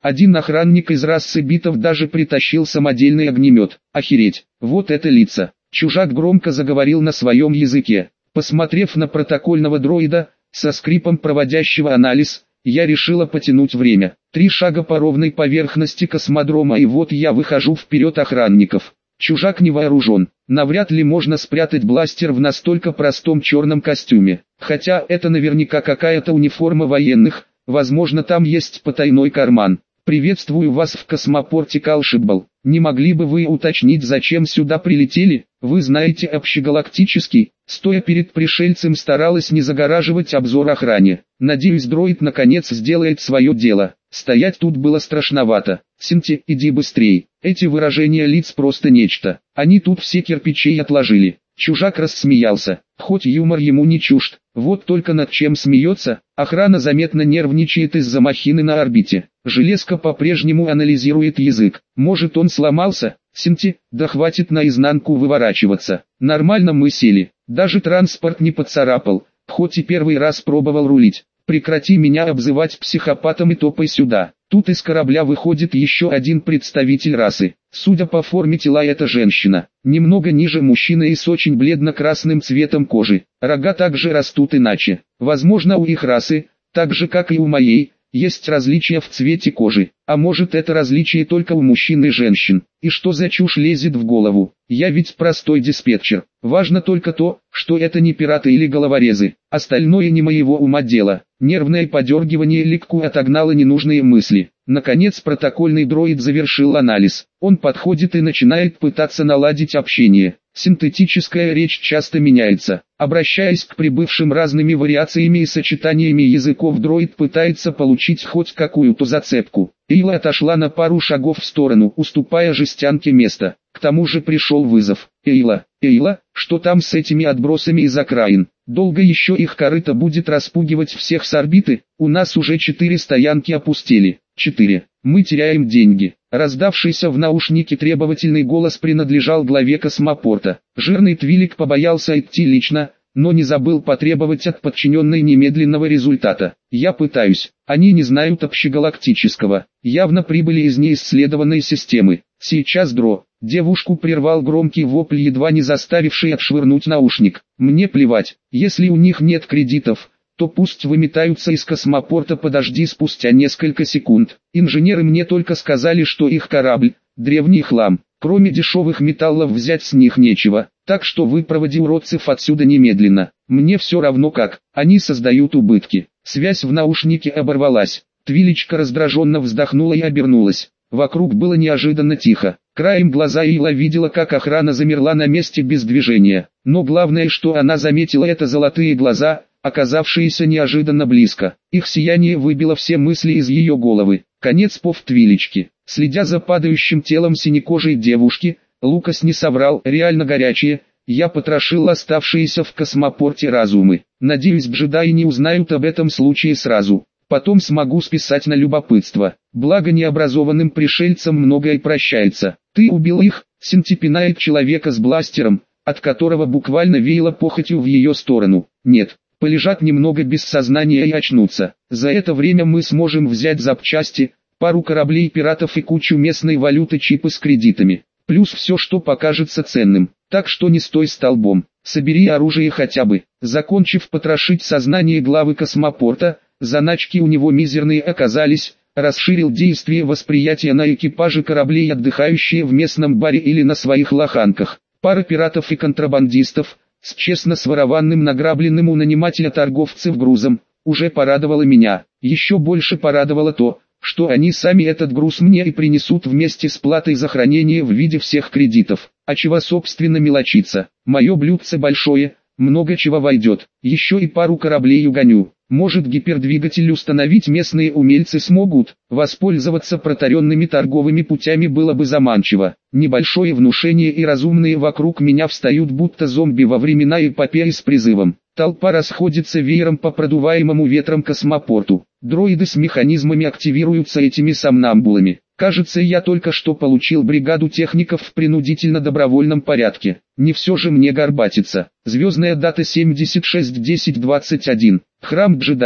Один охранник из расы битов даже притащил самодельный огнемет. Охереть, вот это лица. Чужак громко заговорил на своем языке. Посмотрев на протокольного дроида, со скрипом проводящего анализ, я решила потянуть время. Три шага по ровной поверхности космодрома, и вот я выхожу вперед охранников. Чужак не вооружен. Навряд ли можно спрятать бластер в настолько простом черном костюме. Хотя это наверняка какая-то униформа военных, возможно там есть потайной карман. «Приветствую вас в космопорте Калшибал. Не могли бы вы уточнить, зачем сюда прилетели? Вы знаете общегалактический?» Стоя перед пришельцем, старалась не загораживать обзор охране. Надеюсь, дроид наконец сделает свое дело. Стоять тут было страшновато. «Синти, иди быстрей». Эти выражения лиц просто нечто. Они тут все кирпичей отложили. Чужак рассмеялся. Хоть юмор ему не чужд. Вот только над чем смеется. Охрана заметно нервничает из-за махины на орбите. Железка по-прежнему анализирует язык. Может, он сломался? Синти, да хватит наизнанку выворачиваться. Нормально мы сели. Даже транспорт не поцарапал. Хоть и первый раз пробовал рулить. Прекрати меня обзывать психопатом и топай сюда. Тут из корабля выходит еще один представитель расы. Судя по форме тела, это женщина. Немного ниже мужчины и с очень бледно-красным цветом кожи. Рога также растут иначе. Возможно, у их расы, так же как и у моей, есть различия в цвете кожи. А может, это различие только у мужчин и женщин. И что за чушь лезет в голову? Я ведь простой диспетчер. Важно только то, что это не пираты или головорезы. Остальное не моего ума дело. Нервное подергивание легко отогнало ненужные мысли. Наконец протокольный дроид завершил анализ. Он подходит и начинает пытаться наладить общение. Синтетическая речь часто меняется. Обращаясь к прибывшим разными вариациями и сочетаниями языков, дроид пытается получить хоть какую-то зацепку. Эйла отошла на пару шагов в сторону, уступая жестянке место. К тому же пришел вызов. Эйла, Эйла, что там с этими отбросами из окраин? Долго еще их корыто будет распугивать всех с орбиты? У нас уже четыре стоянки опустели. Четыре. Мы теряем деньги. Раздавшийся в наушнике требовательный голос принадлежал главе космопорта. Жирный Твилик побоялся идти лично, но не забыл потребовать от подчиненной немедленного результата. Я пытаюсь. Они не знают общегалактического. Явно прибыли из неисследованной системы. Сейчас дро. Девушку прервал громкий вопль, едва не заставивший отшвырнуть наушник. Мне плевать. Если у них нет кредитов, то пусть выметаются из космопорта. Подожди, спустя несколько секунд. Инженеры мне только сказали, что их корабль – древний хлам. Кроме дешевых металлов взять с них нечего. Так что выпроводи уродцев отсюда немедленно. Мне все равно как, они создают убытки. Связь в наушнике оборвалась. Твилечка раздраженно вздохнула и обернулась. Вокруг было неожиданно тихо. Краем глаза Эйла видела, как охрана замерла на месте без движения. Но главное, что она заметила, это золотые глаза, оказавшиеся неожиданно близко. Их сияние выбило все мысли из ее головы. Конец пов Твилечки. Следя за падающим телом синекожей девушки, Лукас не соврал, реально горячие. Я потрошил оставшиеся в космопорте разумы. Надеюсь, джедаи не узнают об этом случае сразу. Потом смогу списать на любопытство. Благо необразованным пришельцам многое прощается. Ты убил их, Синти пинает человека с бластером, от которого буквально веяло похотью в ее сторону. Нет, полежат немного без сознания и очнутся. За это время мы сможем взять запчасти, пару кораблей пиратов и кучу местной валюты, чипы с кредитами. Плюс все, что покажется ценным. Так что не стой столбом, собери оружие хотя бы. Закончив потрошить сознание главы космопорта, заначки у него мизерные оказались, расширил действие восприятия на экипажи кораблей, отдыхающие в местном баре или на своих лоханках. Пара пиратов и контрабандистов, с честно сворованным награбленным у нанимателя торговцев грузом, уже порадовало меня. Еще больше порадовало то, что они сами этот груз мне и принесут вместе с платой за хранение в виде всех кредитов. А чего собственно мелочиться? Мое блюдце большое, много чего войдет. Еще и пару кораблей угоню. Может, гипердвигатель установить местные умельцы смогут? Воспользоваться протаренными торговыми путями было бы заманчиво. Небольшое внушение, и разумные вокруг меня встают будто зомби во времена эпопеи с призывом. Толпа расходится веером по продуваемому ветром космопорту. Дроиды с механизмами активируются этими сомнамбулами. Кажется, я только что получил бригаду техников в принудительно-добровольном порядке. Не все же мне горбатиться. Звездная дата семьдесят шесть десять двадцать один. Храм джедаев.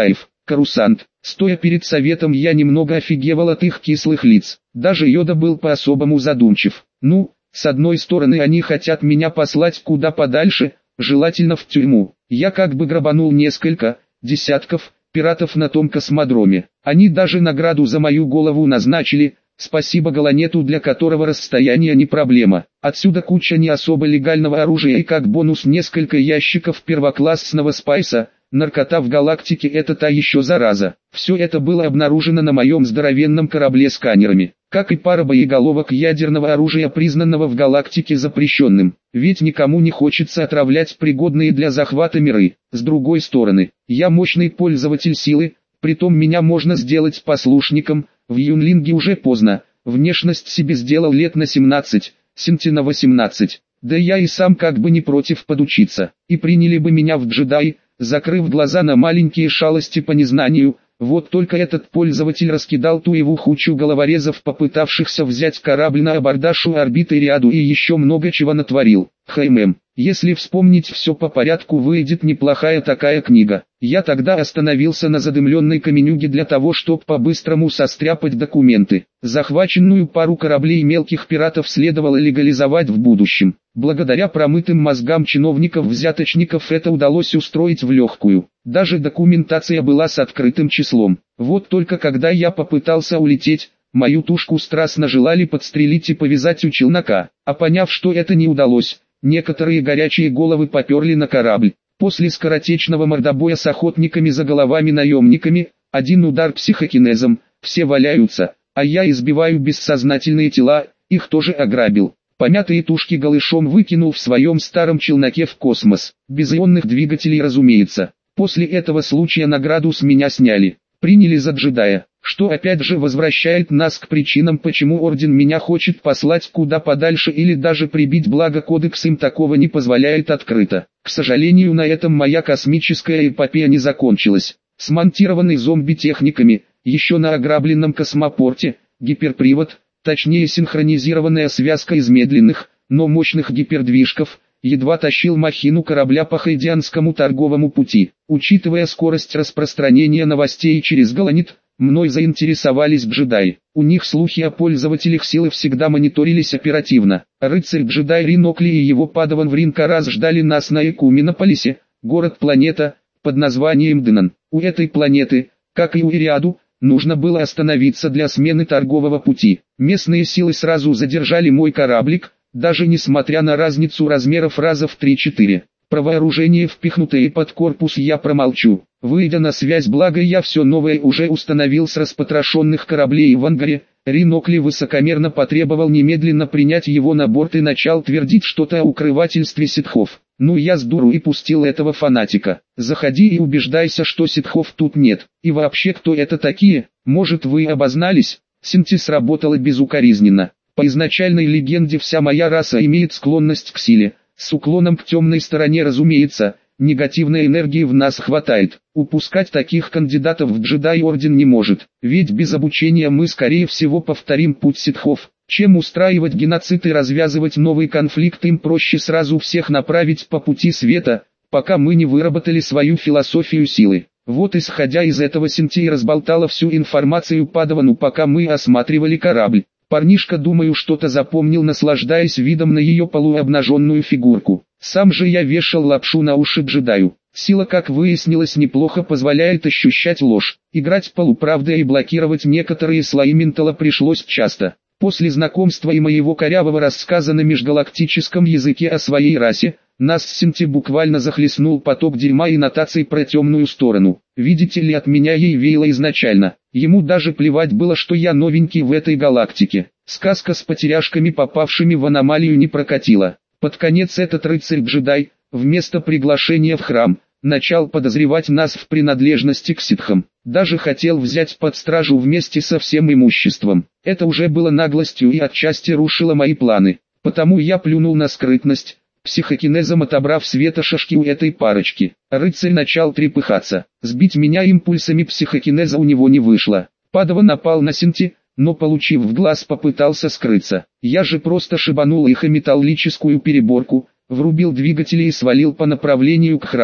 Карусант. Стоя перед советом, я немного офигевал от их кислых лиц. Даже Йода был по-особому задумчив. Ну, с одной стороны они хотят меня послать куда подальше, желательно в тюрьму. Я как бы грабанул несколько десятков пиратов на том космодроме. Они даже награду за мою голову назначили, спасибо Галанету, для которого расстояние не проблема. Отсюда куча не особо легального оружия и как бонус несколько ящиков первоклассного спайса. Наркота в галактике — это та еще зараза. Все это было обнаружено на моем здоровенном корабле сканерами, как и пара боеголовок ядерного оружия, признанного в галактике запрещенным. Ведь никому не хочется отравлять пригодные для захвата миры. С другой стороны, я мощный пользователь силы, притом меня можно сделать послушником. В Юнлинге уже поздно, внешность себе сделал лет на семнадцать, Синти на восемнадцать. Да я и сам как бы не против подучиться. И приняли бы меня в джедаи, закрыв глаза на маленькие шалости по незнанию. Вот только этот пользователь раскидал туеву хучу головорезов, попытавшихся взять корабль на абордаж у орбиты Риаду, и еще много чего натворил. Хм, если вспомнить все по порядку, выйдет неплохая такая книга. Я тогда остановился на задымленной каменюге для того, чтобы по-быстрому состряпать документы. Захваченную пару кораблей мелких пиратов следовало легализовать в будущем. Благодаря промытым мозгам чиновников-взяточников это удалось устроить в легкую. Даже документация была с открытым числом. Вот только когда я попытался улететь, мою тушку страстно желали подстрелить и повязать у челнока. А поняв, что это не удалось, некоторые горячие головы поперли на корабль. После скоротечного мордобоя с охотниками за головами-наемниками, один удар психокинезом, все валяются, а я избиваю бессознательные тела, их тоже ограбил. Помятые тушки голышом выкинул в своем старом челноке в космос, без ионных двигателей, разумеется. После этого случая награду с меня сняли, приняли за джедая, что опять же возвращает нас к причинам, почему Орден меня хочет послать куда подальше или даже прибить, благо кодекс им такого не позволяет открыто. К сожалению, на этом моя космическая эпопея не закончилась. Смонтированный зомби-техниками, еще на ограбленном космопорте, гиперпривод, точнее синхронизированная связка из медленных, но мощных гипердвижков, едва тащил махину корабля по Хайдианскому торговому пути. Учитывая скорость распространения новостей через Галанет, мной заинтересовались джедаи. У них слухи о пользователях силы всегда мониторились оперативно. Рыцарь-джедай Ринокли и его падаван Вринкарас ждали нас на Экуминополисе, город-планета, под названием Дынан. У этой планеты, как и у Ириаду, нужно было остановиться для смены торгового пути. Местные силы сразу задержали мой кораблик, даже несмотря на разницу размеров раза в три-четыре. Про вооружение, впихнутое под корпус, я промолчу. Выйдя на связь, благо я все новое уже установил с распотрошенных кораблей в ангаре, Ринокли высокомерно потребовал немедленно принять его на борт и начал твердить что-то о укрывательстве ситхов. Ну я с дуру и пустил этого фанатика. Заходи и убеждайся, что ситхов тут нет. И вообще, кто это такие? Может, вы обознались? Синти сработала безукоризненно. По изначальной легенде вся моя раса имеет склонность к силе, с уклоном к темной стороне, разумеется. Негативной энергии в нас хватает. Упускать таких кандидатов в джедай Орден не может, ведь без обучения мы скорее всего повторим путь ситхов. Чем устраивать геноцид и развязывать новый конфликт, им проще сразу всех направить по пути света, пока мы не выработали свою философию силы. Вот исходя из этого Синти разболтала всю информацию падавану, пока мы осматривали корабль. Парнишка, думаю, что-то запомнил, наслаждаясь видом на ее полуобнаженную фигурку. Сам же я вешал лапшу на уши джедаю. Сила, как выяснилось, неплохо позволяет ощущать ложь. Играть полуправдой и блокировать некоторые слои ментала пришлось часто. После знакомства и моего корявого рассказа на межгалактическом языке о своей расе, нас с Синти буквально захлестнул поток дерьма и нотаций про темную сторону. Видите ли, от меня ей веяло изначально. Ему даже плевать было, что я новенький в этой галактике. Сказка с потеряшками, попавшими в аномалию, не прокатила. Под конец этот рыцарь-джедай, вместо приглашения в храм, начал подозревать нас в принадлежности к ситхам. Даже хотел взять под стражу вместе со всем имуществом. Это уже было наглостью и отчасти рушило мои планы. Потому я плюнул на скрытность, психокинезом отобрав светошашки у этой парочки. Рыцарь начал трепыхаться. Сбить меня импульсами психокинеза у него не вышло. Падава напал на Синти, но, получив в глаз, попытался скрыться. Я же просто шибанул их о металлическую переборку, врубил двигатели и свалил по направлению к храму.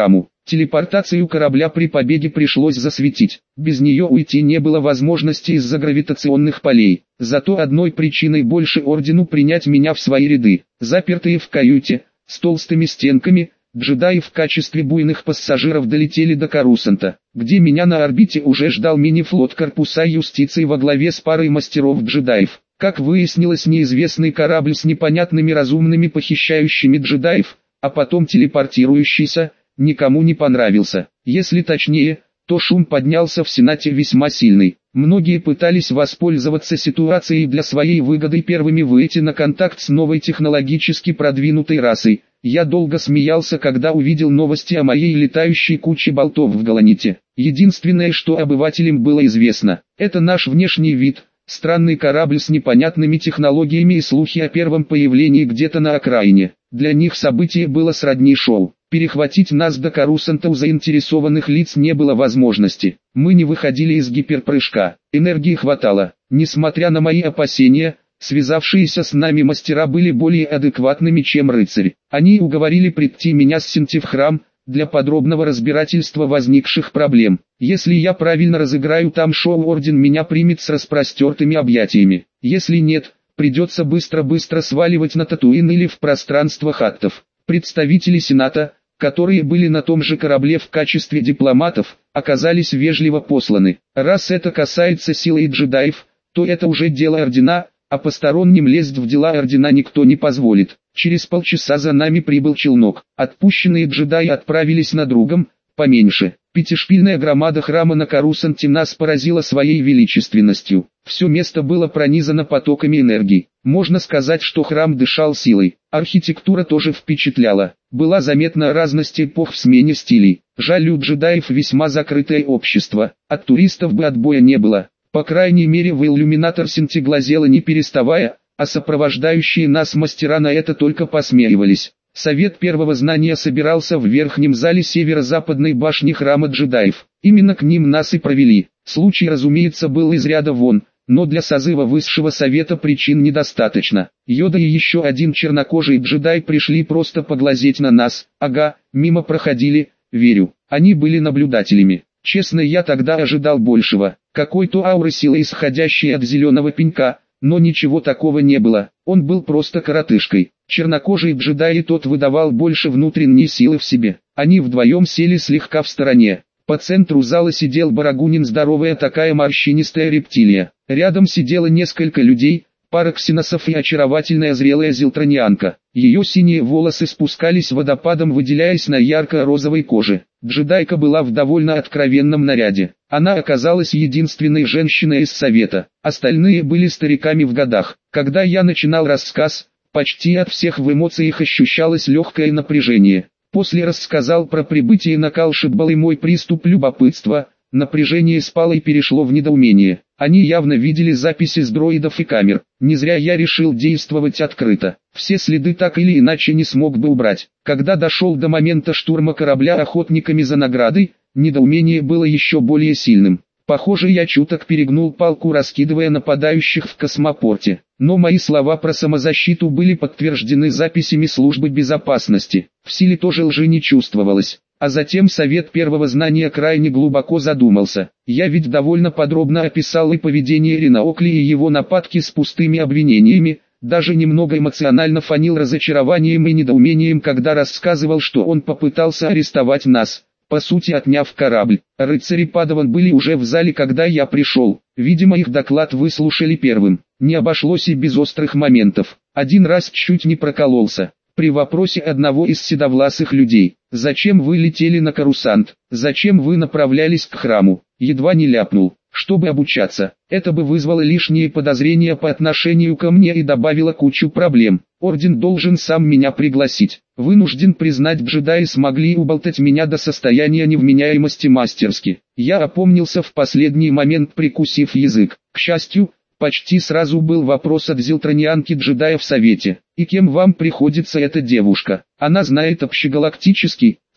Телепортацию корабля при побеге пришлось засветить. Без нее уйти не было возможности из-за гравитационных полей. Зато одной причиной больше ордену принять меня в свои ряды. Запертые в каюте, с толстыми стенками, джедаи в качестве буйных пассажиров долетели до Корусанта, где меня на орбите уже ждал мини-флот корпуса юстиции во главе с парой мастеров-джедаев. Как выяснилось, неизвестный корабль с непонятными разумными похищающими джедаев, а потом телепортирующийся, никому не понравился. Если точнее, то шум поднялся в Сенате весьма сильный. Многие пытались воспользоваться ситуацией для своей выгоды и первыми выйти на контакт с новой технологически продвинутой расой. Я долго смеялся, когда увидел новости о моей летающей куче болтов в Галаните. Единственное, что обывателям было известно, это наш внешний вид. Странный корабль с непонятными технологиями и слухи о первом появлении где-то на окраине. Для них событие было сродни шоу. Перехватить нас до Корусанта у заинтересованных лиц не было возможности. Мы не выходили из гиперпрыжка. Энергии хватало. Несмотря на мои опасения, связавшиеся с нами мастера были более адекватными, чем рыцарь. Они уговорили прийти меня с Синти в храм, для подробного разбирательства возникших проблем. Если я правильно разыграю там шоу, орден меня примет с распростертыми объятиями. Если нет, придется быстро-быстро сваливать на Татуин или в пространство хаттов. Представители Сената, которые были на том же корабле в качестве дипломатов, оказались вежливо посланы. Раз это касается силы и джедаев, то это уже дело ордена, а посторонним лезть в дела ордена никто не позволит. Через полчаса за нами прибыл челнок. Отпущенные джедаи отправились на другом, поменьше. Пятишпильная громада храма на Корусанте нас поразила своей величественностью. Все место было пронизано потоками энергии. Можно сказать, что храм дышал силой. Архитектура тоже впечатляла. Была заметна разность эпох в смене стилей. Жаль, у джедаев весьма закрытое общество. От туристов бы отбоя не было. По крайней мере, в иллюминатор Синти глазела не переставая, а сопровождающие нас мастера на это только посмеивались. Совет первого знания собирался в верхнем зале северо-западной башни храма джедаев. Именно к ним нас и провели. Случай, разумеется, был из ряда вон, но для созыва высшего совета причин недостаточно. Йода и еще один чернокожий джедай пришли просто поглазеть на нас. Ага, мимо проходили, верю. Они были наблюдателями. Честно, я тогда ожидал большего. Какой-то ауры силы, исходящей от зеленого пенька, но ничего такого не было. Он был просто коротышкой. Чернокожий джедай, и тот выдавал больше внутренней силы в себе. Они вдвоем сели слегка в стороне. По центру зала сидел Барагунин, здоровая такая морщинистая рептилия. Рядом сидело несколько людей, пара ксеносов и очаровательная зрелая зилтронианка. Ее синие волосы спускались водопадом, выделяясь на ярко-розовой коже. Джедайка была в довольно откровенном наряде. Она оказалась единственной женщиной из совета. Остальные были стариками в годах. Когда я начинал рассказ, почти от всех в эмоциях ощущалось легкое напряжение. После рассказал про прибытие на Калшибал и мой приступ любопытства. Напряжение спало и перешло в недоумение. Они явно видели записи с дроидов и камер. Не зря я решил действовать открыто. Все следы так или иначе не смог бы убрать. Когда дошел до момента штурма корабля охотниками за наградой, недоумение было еще более сильным. Похоже, я чуток перегнул палку, раскидывая нападающих в космопорте. Но мои слова про самозащиту были подтверждены записями службы безопасности. В силе тоже лжи не чувствовалось. А затем совет первого знания крайне глубоко задумался. Я ведь довольно подробно описал и поведение Ринаокли, и его нападки с пустыми обвинениями, даже немного эмоционально фанил разочарованием и недоумением, когда рассказывал, что он попытался арестовать нас, по сути отняв корабль. Рыцари Падаван были уже в зале, когда я пришел. Видимо, их доклад выслушали первым. Не обошлось и без острых моментов. Один раз чуть не прокололся. При вопросе одного из седовласых людей: «Зачем вы летели на Корусант? Зачем вы направлялись к храму?» Едва не ляпнул: «Чтобы обучаться». Это бы вызвало лишние подозрения по отношению ко мне и добавило кучу проблем. Орден должен сам меня пригласить. Вынужден признать, джедаи смогли уболтать меня до состояния невменяемости мастерски. Я опомнился в последний момент, прикусив язык. К счастью, почти сразу был вопрос от зилтронианки джедая в совете: «И кем вам приходится эта девушка? Она знает общегалактический,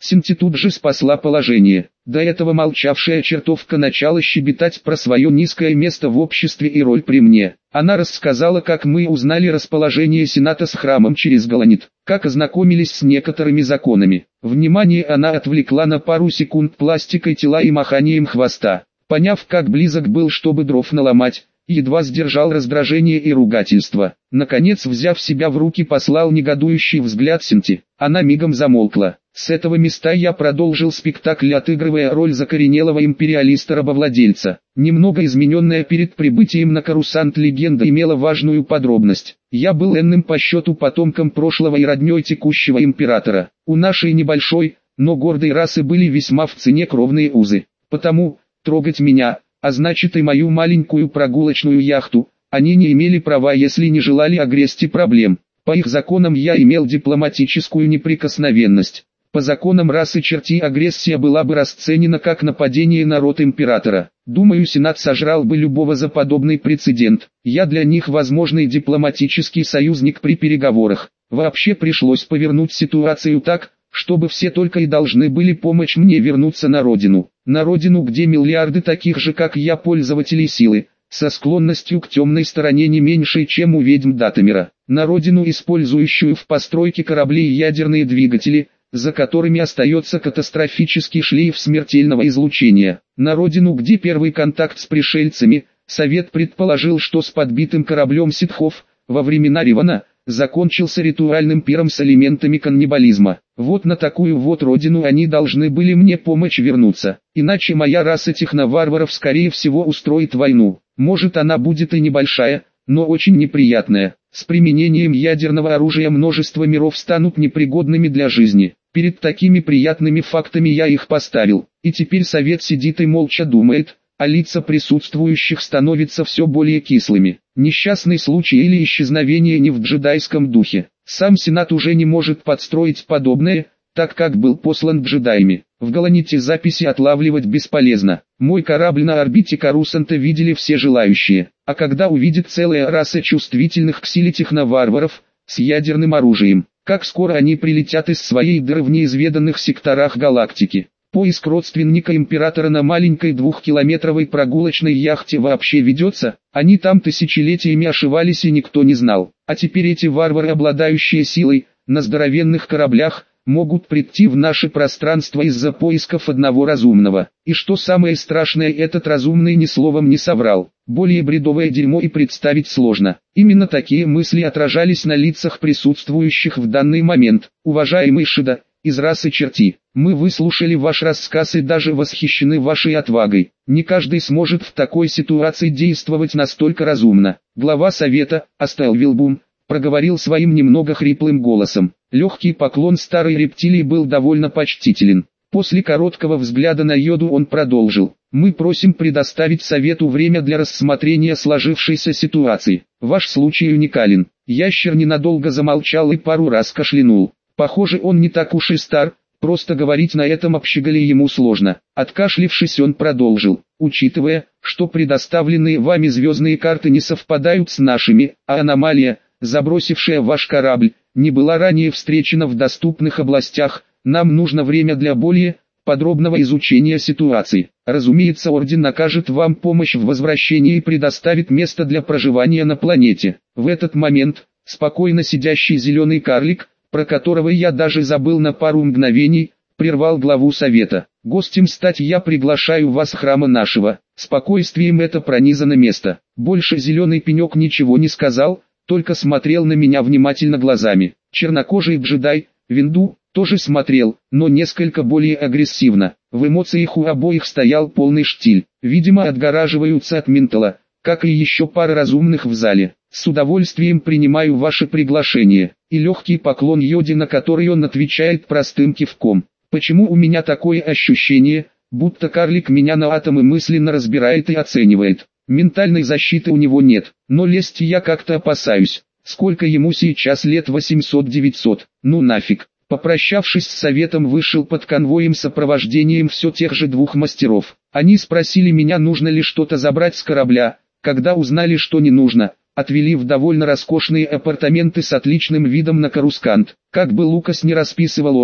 Синти тут же спасла положение. До этого молчавшая чертовка начала щебетать про свое низкое место в обществе и роль при мне. Она рассказала, как мы узнали расположение Сената с храмом через Галанит, как ознакомились с некоторыми законами. Внимание она отвлекла на пару секунд пластикой тела и маханием хвоста. Поняв, как близок был, чтобы дров наломать, едва сдержал раздражение и ругательство. Наконец, взяв себя в руки, послал негодующий взгляд Синти. Она мигом замолкла. С этого места я продолжил спектакль, отыгрывая роль закоренелого империалиста-рабовладельца. Немного измененная перед прибытием на Корусант легенда имела важную подробность. Я был энным по счету потомком прошлого и родней текущего императора. У нашей небольшой, но гордой расы были весьма в цене кровные узы. Потому, трогать меня, а значит и мою маленькую прогулочную яхту, они не имели права, если не желали огрести проблем. По их законам я имел дипломатическую неприкосновенность. По законам расы черти агрессия была бы расценена как нападение на род императора. Думаю, Сенат сожрал бы любого за подобный прецедент. Я для них возможный дипломатический союзник при переговорах. Вообще пришлось повернуть ситуацию так, чтобы все только и должны были помочь мне вернуться на родину. На родину, где миллиарды таких же как я пользователей силы, со склонностью к темной стороне не меньшей, чем у ведьм Датамира. На родину, использующую в постройке кораблей ядерные двигатели, за которыми остается катастрофический шлейф смертельного излучения. На родину, где первый контакт с пришельцами, Совет предположил, что с подбитым кораблем ситхов, во времена Ривана, закончился ритуальным пиром с элементами каннибализма. Вот на такую вот родину они должны были мне помочь вернуться. Иначе моя раса техноварваров скорее всего устроит войну. Может, она будет и небольшая, но очень неприятная. С применением ядерного оружия множество миров станут непригодными для жизни. Перед такими приятными фактами я их поставил, и теперь Совет сидит и молча думает, а лица присутствующих становятся все более кислыми. Несчастный случай или исчезновение не в джедайском духе. Сам Сенат уже не может подстроить подобное, так как был послан джедаями. В Галаните записи отлавливать бесполезно. Мой корабль на орбите Корусанта видели все желающие, а когда увидит целая раса чувствительных к силе техноварваров, с ядерным оружием, как скоро они прилетят из своей дыры в неизведанных секторах галактики. Поиск родственника императора на маленькой двухкилометровой прогулочной яхте вообще ведется, они там тысячелетиями ошивались и никто не знал. А теперь эти варвары, обладающие силой, на здоровенных кораблях, могут прийти в наше пространство из-за поисков одного разумного. И что самое страшное, этот разумный ни словом не соврал. Более бредовое дерьмо и представить сложно. Именно такие мысли отражались на лицах присутствующих в данный момент. Уважаемый Шида, из расы черти, мы выслушали ваш рассказ и даже восхищены вашей отвагой. Не каждый сможет в такой ситуации действовать настолько разумно. Глава Совета, Астайл Вилбум, проговорил своим немного хриплым голосом. Легкий поклон старой рептилии был довольно почтителен. После короткого взгляда на Йоду он продолжил. Мы просим предоставить Совету время для рассмотрения сложившейся ситуации. Ваш случай уникален. Ящер ненадолго замолчал и пару раз кашлянул. Похоже, он не так уж и стар, просто говорить на этом общеголе ему сложно. Откашлившись, он продолжил. Учитывая, что предоставленные вами звездные карты не совпадают с нашими, а аномалия, забросившая ваш корабль, не была ранее встречена в доступных областях, нам нужно время для более подробного изучения ситуации. Разумеется, Орден окажет вам помощь в возвращении и предоставит место для проживания на планете. В этот момент, спокойно сидящий зеленый карлик, про которого я даже забыл на пару мгновений, прервал главу Совета. Гостем стать я приглашаю вас храма нашего. Спокойствием это пронизано место. Больше зеленый пенек ничего не сказал, только смотрел на меня внимательно глазами. Чернокожий джедай, Винду, тоже смотрел, но несколько более агрессивно. В эмоциях у обоих стоял полный штиль. Видимо, отгораживаются от ментала, как и еще пара разумных в зале. С удовольствием принимаю ваше приглашение. И легкий поклон Йоде, на который он отвечает простым кивком. Почему у меня такое ощущение, будто карлик меня на атомы мысленно разбирает и оценивает? Ментальной защиты у него нет, но лезть я как-то опасаюсь. Сколько ему сейчас лет? восемьсот-девятьсот. Ну нафиг. Попрощавшись с Советом, вышел под конвоем сопровождением все тех же двух мастеров. Они спросили меня, нужно ли что-то забрать с корабля. Когда узнали, что не нужно, отвели в довольно роскошные апартаменты с отличным видом на Корускант. Как бы Лукас не расписывал Орден,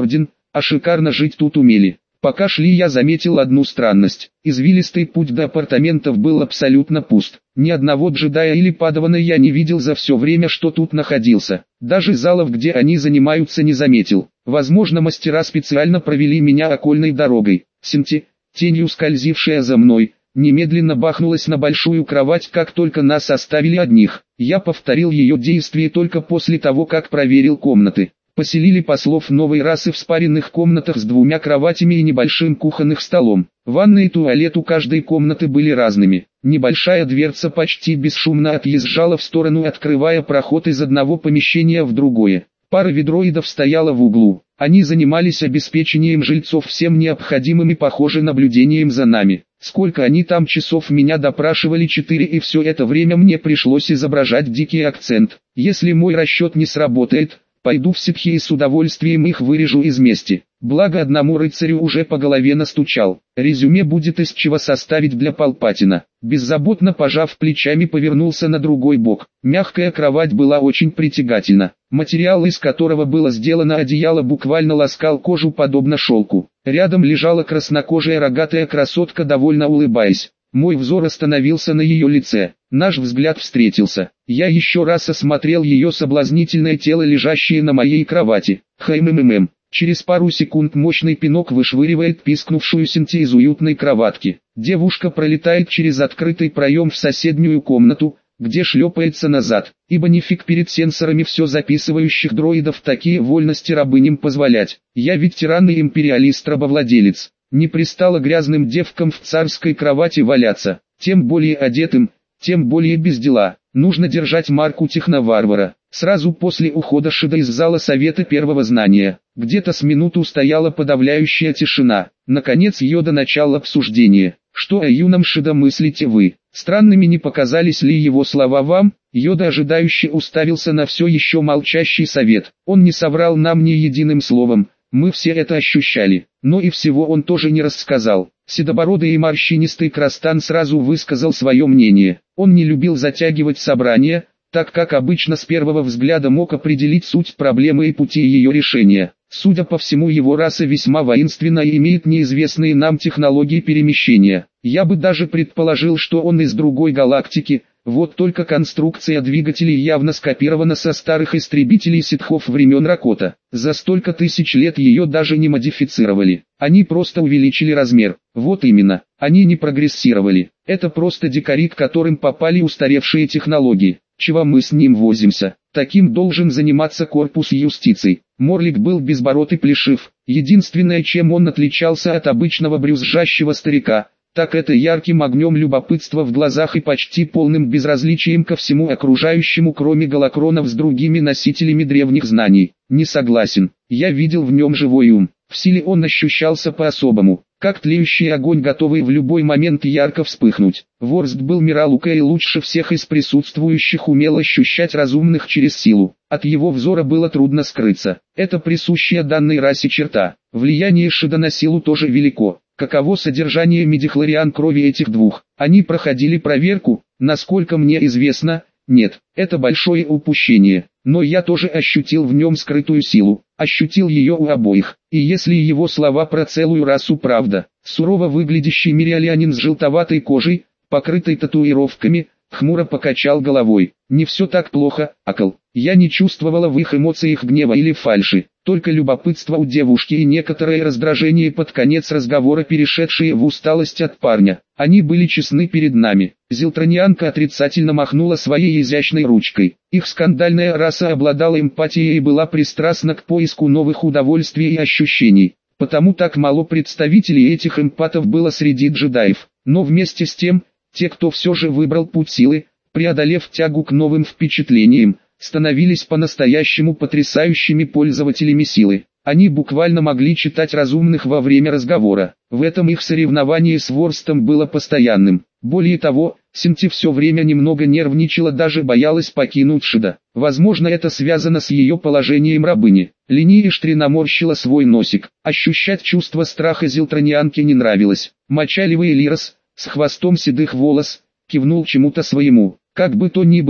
а шикарно жить тут умели. Пока шли, я заметил одну странность. Извилистый путь до апартаментов был абсолютно пуст. Ни одного джедая или падавана я не видел за все время, что тут находился. Даже залов, где они занимаются, не заметил. Возможно, мастера специально провели меня окольной дорогой. Синти, тенью скользившая за мной, немедленно бахнулась на большую кровать, как только нас оставили одних. Я повторил ее действие только после того, как проверил комнаты. Поселили послов новой расы в спаренных комнатах с двумя кроватями и небольшим кухонным столом. Ванна и туалет у каждой комнаты были разными. Небольшая дверца почти бесшумно отъезжала в сторону, открывая проход из одного помещения в другое. Пара ведроидов стояла в углу. Они занимались обеспечением жильцов всем необходимым и, похоже, наблюдением за нами. Сколько они там часов меня допрашивали, четыре, и все это время мне пришлось изображать дикий акцент. Если мой расчет не сработает, пойду в ситхи и с удовольствием их вырежу из мести. Благо одному рыцарю уже по голове настучал. Резюме будет из чего составить для Палпатина. Беззаботно пожав плечами, повернулся на другой бок. Мягкая кровать была очень притягательна. Материал, из которого было сделано одеяло, буквально ласкал кожу подобно шелку. Рядом лежала краснокожая рогатая красотка, довольно улыбаясь. Мой взор остановился на ее лице. Наш взгляд встретился. Я еще раз осмотрел ее соблазнительное тело, лежащее на моей кровати. Хм-хм-хм. Через пару секунд мощный пинок вышвыривает пискнувшую Синти из уютной кроватки. Девушка пролетает через открытый проем в соседнюю комнату, где шлепается назад, ибо нифиг перед сенсорами все записывающих дроидов такие вольности рабыням позволять. Я ведь тиран и империалист-рабовладелец. Не пристало грязным девкам в царской кровати валяться, тем более одетым, тем более без дела. Нужно держать марку техноварвара. Сразу после ухода Шида из зала совета первого знания, где-то с минуту стояла подавляющая тишина. Наконец Йода начал обсуждение. Что о юном Шида мыслите вы? Странными не показались ли его слова вам? Йода ожидающе уставился на все еще молчащий совет. Он не соврал нам ни единым словом. Мы все это ощущали, но и всего он тоже не рассказал. Седобородый и морщинистый Крастан сразу высказал свое мнение. Он не любил затягивать собрания, так как обычно с первого взгляда мог определить суть проблемы и пути ее решения. Судя по всему, его раса весьма воинственна и имеет неизвестные нам технологии перемещения. Я бы даже предположил, что он из другой галактики. Вот только конструкция двигателей явно скопирована со старых истребителей ситхов времен Ракота. За столько тысяч лет ее даже не модифицировали. Они просто увеличили размер. Вот именно, они не прогрессировали. Это просто дикари, к которым попали устаревшие технологии. Чего мы с ним возимся? Таким должен заниматься корпус юстиции. Морлик был безбород и плешив. Единственное, чем он отличался от обычного брюзжащего старика, так это ярким огнем любопытства в глазах и почти полным безразличием ко всему окружающему, кроме голокронов с другими носителями древних знаний. Не согласен, я видел в нем живой ум. В силе он ощущался по-особому, как тлеющий огонь, готовый в любой момент ярко вспыхнуть. Ворст был Миралука и лучше всех из присутствующих умел ощущать разумных через силу. От его взора было трудно скрыться. Это присущая данной расе черта. Влияние Шида на силу тоже велико. Каково содержание медихлориан крови этих двух? Они проходили проверку? Насколько мне известно, нет. Это большое упущение. Но я тоже ощутил в нем скрытую силу. Ощутил ее у обоих. И если его слова про целую расу правда, сурово выглядящий мириалянин с желтоватой кожей, покрытой татуировками, хмуро покачал головой. Не все так плохо, Акл. Я не чувствовала в их эмоциях гнева или фальши, только любопытство у девушки и некоторое раздражение под конец разговора, перешедшие в усталость от парня. Они были честны перед нами. Зилтронианка отрицательно махнула своей изящной ручкой. Их скандальная раса обладала эмпатией и была пристрастна к поиску новых удовольствий и ощущений. Потому так мало представителей этих эмпатов было среди джедаев. Но вместе с тем, те, кто все же выбрал путь силы, преодолев тягу к новым впечатлениям, становились по-настоящему потрясающими пользователями силы. Они буквально могли читать разумных во время разговора. В этом их соревнование с Ворстом было постоянным. Более того, Синти все время немного нервничала, даже боялась покинуть Шида. Возможно, это связано с ее положением рабыни. Линия Штри наморщила свой носик. Ощущать чувство страха зилтронианке не нравилось. Мочаливый Лирос, с хвостом седых волос, кивнул чему-то своему. Как бы то ни было,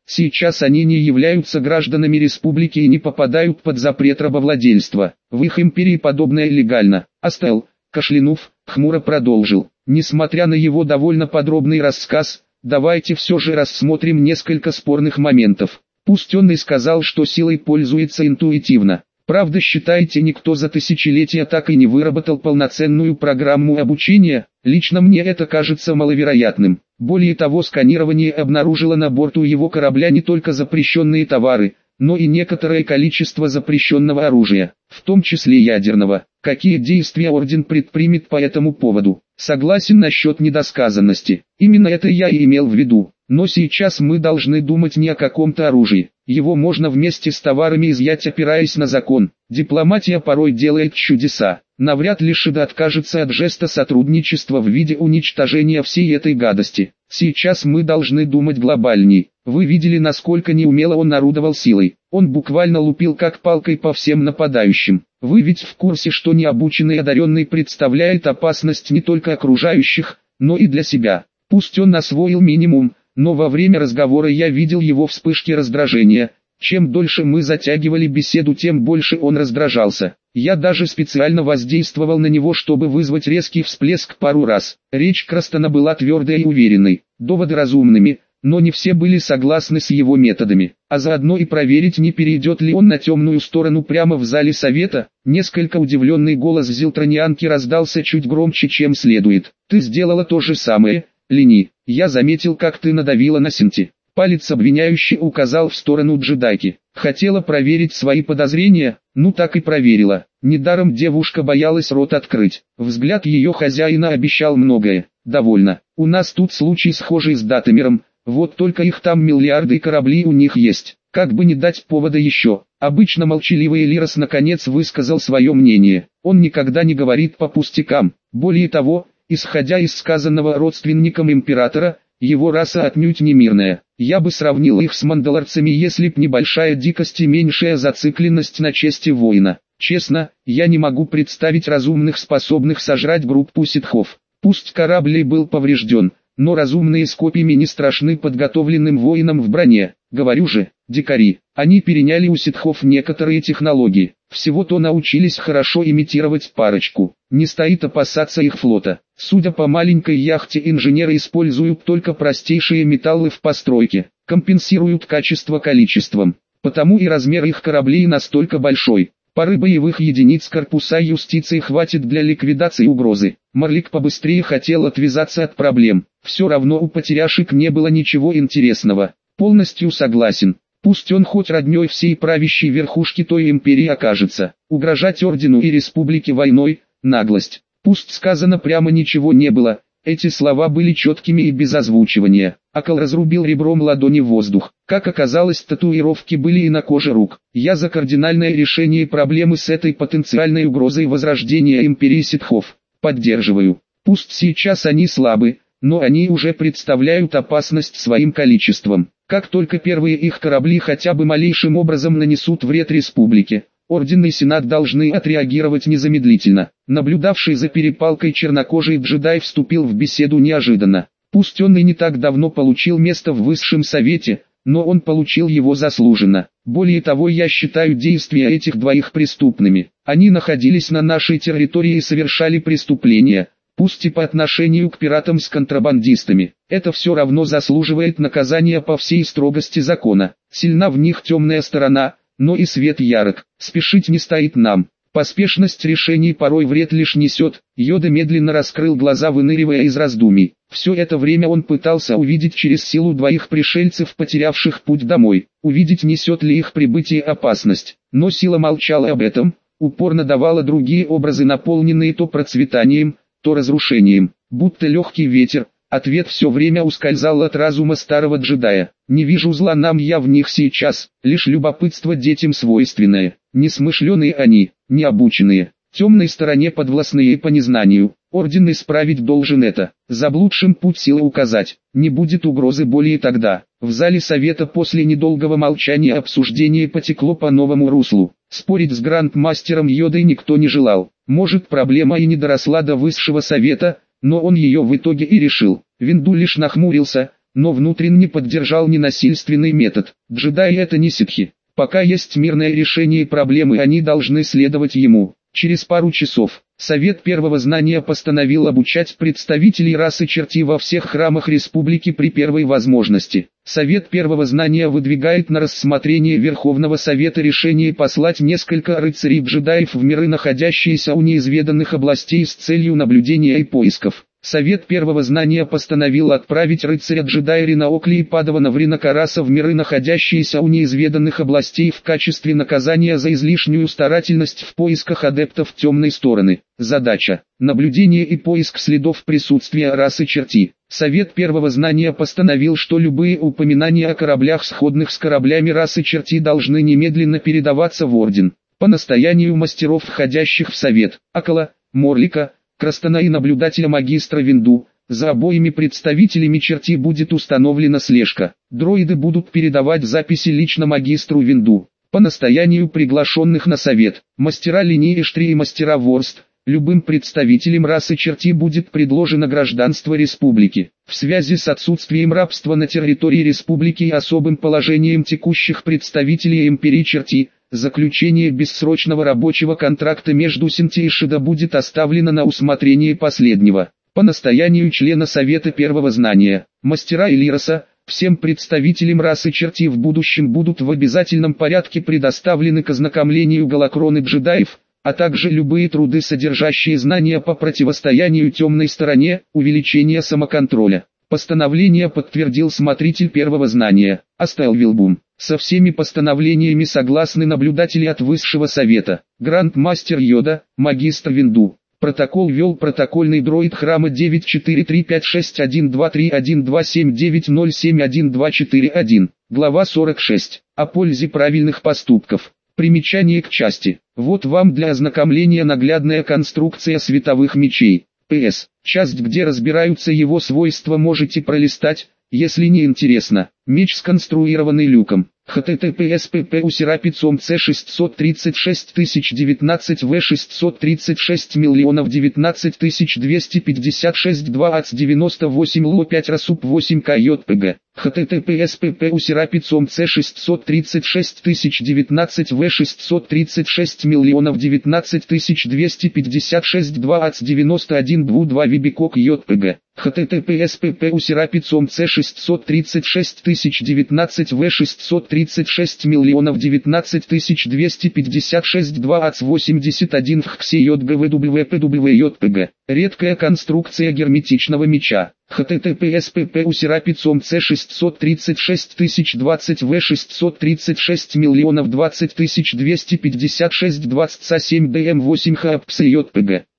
Сейчас они не являются гражданами республики и не попадают под запрет рабовладельства. В их империи подобное легально. Астел, кашлянув, хмуро продолжил. Несмотря на его довольно подробный рассказ, давайте все же рассмотрим несколько спорных моментов. Пусть он и сказал, что силой пользуется интуитивно. Правда, считаете, никто за тысячелетия так и не выработал полноценную программу обучения? Лично мне это кажется маловероятным. Более того, сканирование обнаружило на борту его корабля не только запрещенные товары, но и некоторое количество запрещенного оружия, в том числе ядерного. Какие действия Орден предпримет по этому поводу? Согласен насчет недосказанности. Именно это я и имел в виду. Но сейчас мы должны думать не о каком-то оружии. Его можно вместе с товарами изъять, опираясь на закон. Дипломатия порой делает чудеса. Навряд ли Шида откажется от жеста сотрудничества в виде уничтожения всей этой гадости. Сейчас мы должны думать глобальней. Вы видели, насколько неумело он орудовал силой. Он буквально лупил как палкой по всем нападающим. Вы ведь в курсе, что необученный одаренный представляет опасность не только окружающих, но и для себя. Пусть он освоил минимум, но во время разговора я видел его вспышки раздражения. Чем дольше мы затягивали беседу, тем больше он раздражался. Я даже специально воздействовал на него, чтобы вызвать резкий всплеск пару раз. Речь Крастона была твердой и уверенной, доводы разумными, но не все были согласны с его методами. А заодно и проверить, не перейдет ли он на темную сторону прямо в зале совета. Несколько удивленный голос зилтронианки раздался чуть громче, чем следует. «Ты сделала то же самое, Лини. Я заметил, как ты надавила на Синти». Палец обвиняющий указал в сторону джедайки. Хотела проверить свои подозрения, ну так и проверила. Недаром девушка боялась рот открыть. Взгляд ее хозяина обещал многое. Довольно. У нас тут случай схожий с Датамером, вот только их там миллиарды и корабли у них есть. Как бы не дать повода еще. Обычно молчаливый Элирос наконец высказал свое мнение. Он никогда не говорит по пустякам. Более того, исходя из сказанного родственником императора, его раса отнюдь не мирная. Я бы сравнил их с мандалорцами, если б небольшая дикость и меньшая зацикленность на чести воина. Честно, я не могу представить разумных, способных сожрать группу ситхов. Пусть корабль и был поврежден, но разумные с копьями не страшны подготовленным воинам в броне. Говорю же, дикари. Они переняли у ситхов некоторые технологии. Всего-то научились хорошо имитировать парочку. Не стоит опасаться их флота. Судя по маленькой яхте, инженеры используют только простейшие металлы в постройке, компенсируют качество количеством. Потому и размер их кораблей настолько большой. Пары боевых единиц корпуса юстиции хватит для ликвидации угрозы. Марлик побыстрее хотел отвязаться от проблем. Все равно у потеряшек не было ничего интересного. Полностью согласен. Пусть он хоть родней всей правящей верхушки той империи окажется. Угрожать ордену и республике войной – наглость. Пусть сказано прямо ничего не было, эти слова были четкими и без озвучивания. Акал разрубил ребром ладони в воздух. Как оказалось, татуировки были и на коже рук. Я за кардинальное решение проблемы с этой потенциальной угрозой возрождения империи ситхов. Поддерживаю. Пусть сейчас они слабы, но они уже представляют опасность своим количеством. Как только первые их корабли хотя бы малейшим образом нанесут вред республике, Орден и Сенат должны отреагировать незамедлительно. Наблюдавший за перепалкой чернокожий джедай вступил в беседу неожиданно. Пусть он и не так давно получил место в Высшем Совете, но он получил его заслуженно. Более того, я считаю действия этих двоих преступными. Они находились на нашей территории и совершали преступления, пусть и по отношению к пиратам с контрабандистами. Это все равно заслуживает наказания по всей строгости закона. Сильна в них темная сторона, но и свет ярок. Спешить не стоит нам. Поспешность решений порой вред лишь несет. Йода медленно раскрыл глаза, выныривая из раздумий. Все это время он пытался увидеть через силу двоих пришельцев, потерявших путь домой. Увидеть, несет ли их прибытие опасность. Но сила молчала об этом, упорно давала другие образы, наполненные то процветанием, то разрушением. Будто легкий ветер, ответ все время ускользал от разума старого джедая. Не вижу зла нам я в них сейчас, лишь любопытство детям свойственное. Несмышленые они, необученные, темной стороне подвластные по незнанию. Орден исправить должен это, заблудшим путь силы указать. Не будет угрозы более тогда. В зале совета после недолгого молчания обсуждение потекло по новому руслу. Спорить с грандмастером Йодой никто не желал. Может, проблема и не доросла до высшего совета, но он ее в итоге и решил. Винду лишь нахмурился, но внутренне поддержал ненасильственный метод. Джедаи это не ситхи. Пока есть мирное решение проблемы, они должны следовать ему. Через пару часов, Совет Первого Знания постановил обучать представителей расы черти во всех храмах республики при первой возможности. Совет Первого Знания выдвигает на рассмотрение Верховного Совета решение послать несколько рыцарей-джедаев в миры, находящиеся у неизведанных областей, с целью наблюдения и поисков. Совет Первого Знания постановил отправить рыцаря-джедая Ринаокли и Падавана Вринакараса в миры, находящиеся у неизведанных областей, в качестве наказания за излишнюю старательность в поисках адептов темной стороны. Задача – наблюдение и поиск следов присутствия расы черти. Совет Первого Знания постановил, что любые упоминания о кораблях, сходных с кораблями расы черти, должны немедленно передаваться в Орден. По настоянию мастеров, входящих в Совет, Акала, Морлика, Крастана и наблюдателя магистра Винду, за обоими представителями черти будет установлена слежка. Дроиды будут передавать записи лично магистру Винду. По настоянию приглашенных на совет, мастера линии Эштри и мастера Ворст, любым представителям расы черти будет предложено гражданство республики. В связи с отсутствием рабства на территории республики и особым положением текущих представителей империи черти, заключение бессрочного рабочего контракта между Синти и Шида будет оставлено на усмотрение последнего. По настоянию члена Совета Первого Знания, мастера Элироса, всем представителям расы черти в будущем будут в обязательном порядке предоставлены к ознакомлению голокроны джедаев, а также любые труды, содержащие знания по противостоянию темной стороне, увеличение самоконтроля. Постановление подтвердил смотритель Первого Знания, Астайл Вилбум. Со всеми постановлениями согласны наблюдатели от Высшего Совета, Гранд-мастер Йода, магистр Винду. Протокол вел протокольный дроид храма девять четыре три пять шесть один два три один два семь девять ноль семь один два четыре один. Глава сорок шесть. О пользе правильных поступков. Примечание к части. Вот вам для ознакомления наглядная конструкция световых мечей. П С. Часть, где разбираются его свойства, можете пролистать, если не интересно. Меч, сконструированный люком. эйч ти ти пи эс пи пи у Серапицом С шестьсот тридцать шесть тысяч девятнадцать В шестьсот тридцать шесть миллионов девятнадцать тысяч двести пятьдесят шесть два АЦ девяносто восемь Л пять Расуп восемь К ЙПГ. эйч ти ти пи эс пи пи у Серапицом С шестьсот тридцать шесть тысяч девятнадцать В шестьсот тридцать шесть миллионов девятнадцать тысяч двести пятьдесят шесть два АЦ девяносто один Б два Вибикок ЙПГ. эйч ти ти пи эс пи пи у Серапицом С шестьсот тридцать шесть тысяч девятнадцать В шестьсот тридцать шесть миллионов девятнадцать тысяч двести пятьдесят шесть два АЦ восемьдесят один в ХКСе ЙГВВПВПГ. Редкая конструкция герметичного меча. эйч ти ти пи эс пи пи у Серапицом С шестьсот тридцать шесть тысяч двадцать В шестьсот тридцать шесть миллионов двадцать тысяч двести пятьдесят шесть двадцать С семь Д М восемь ХАПСе ЙПГ.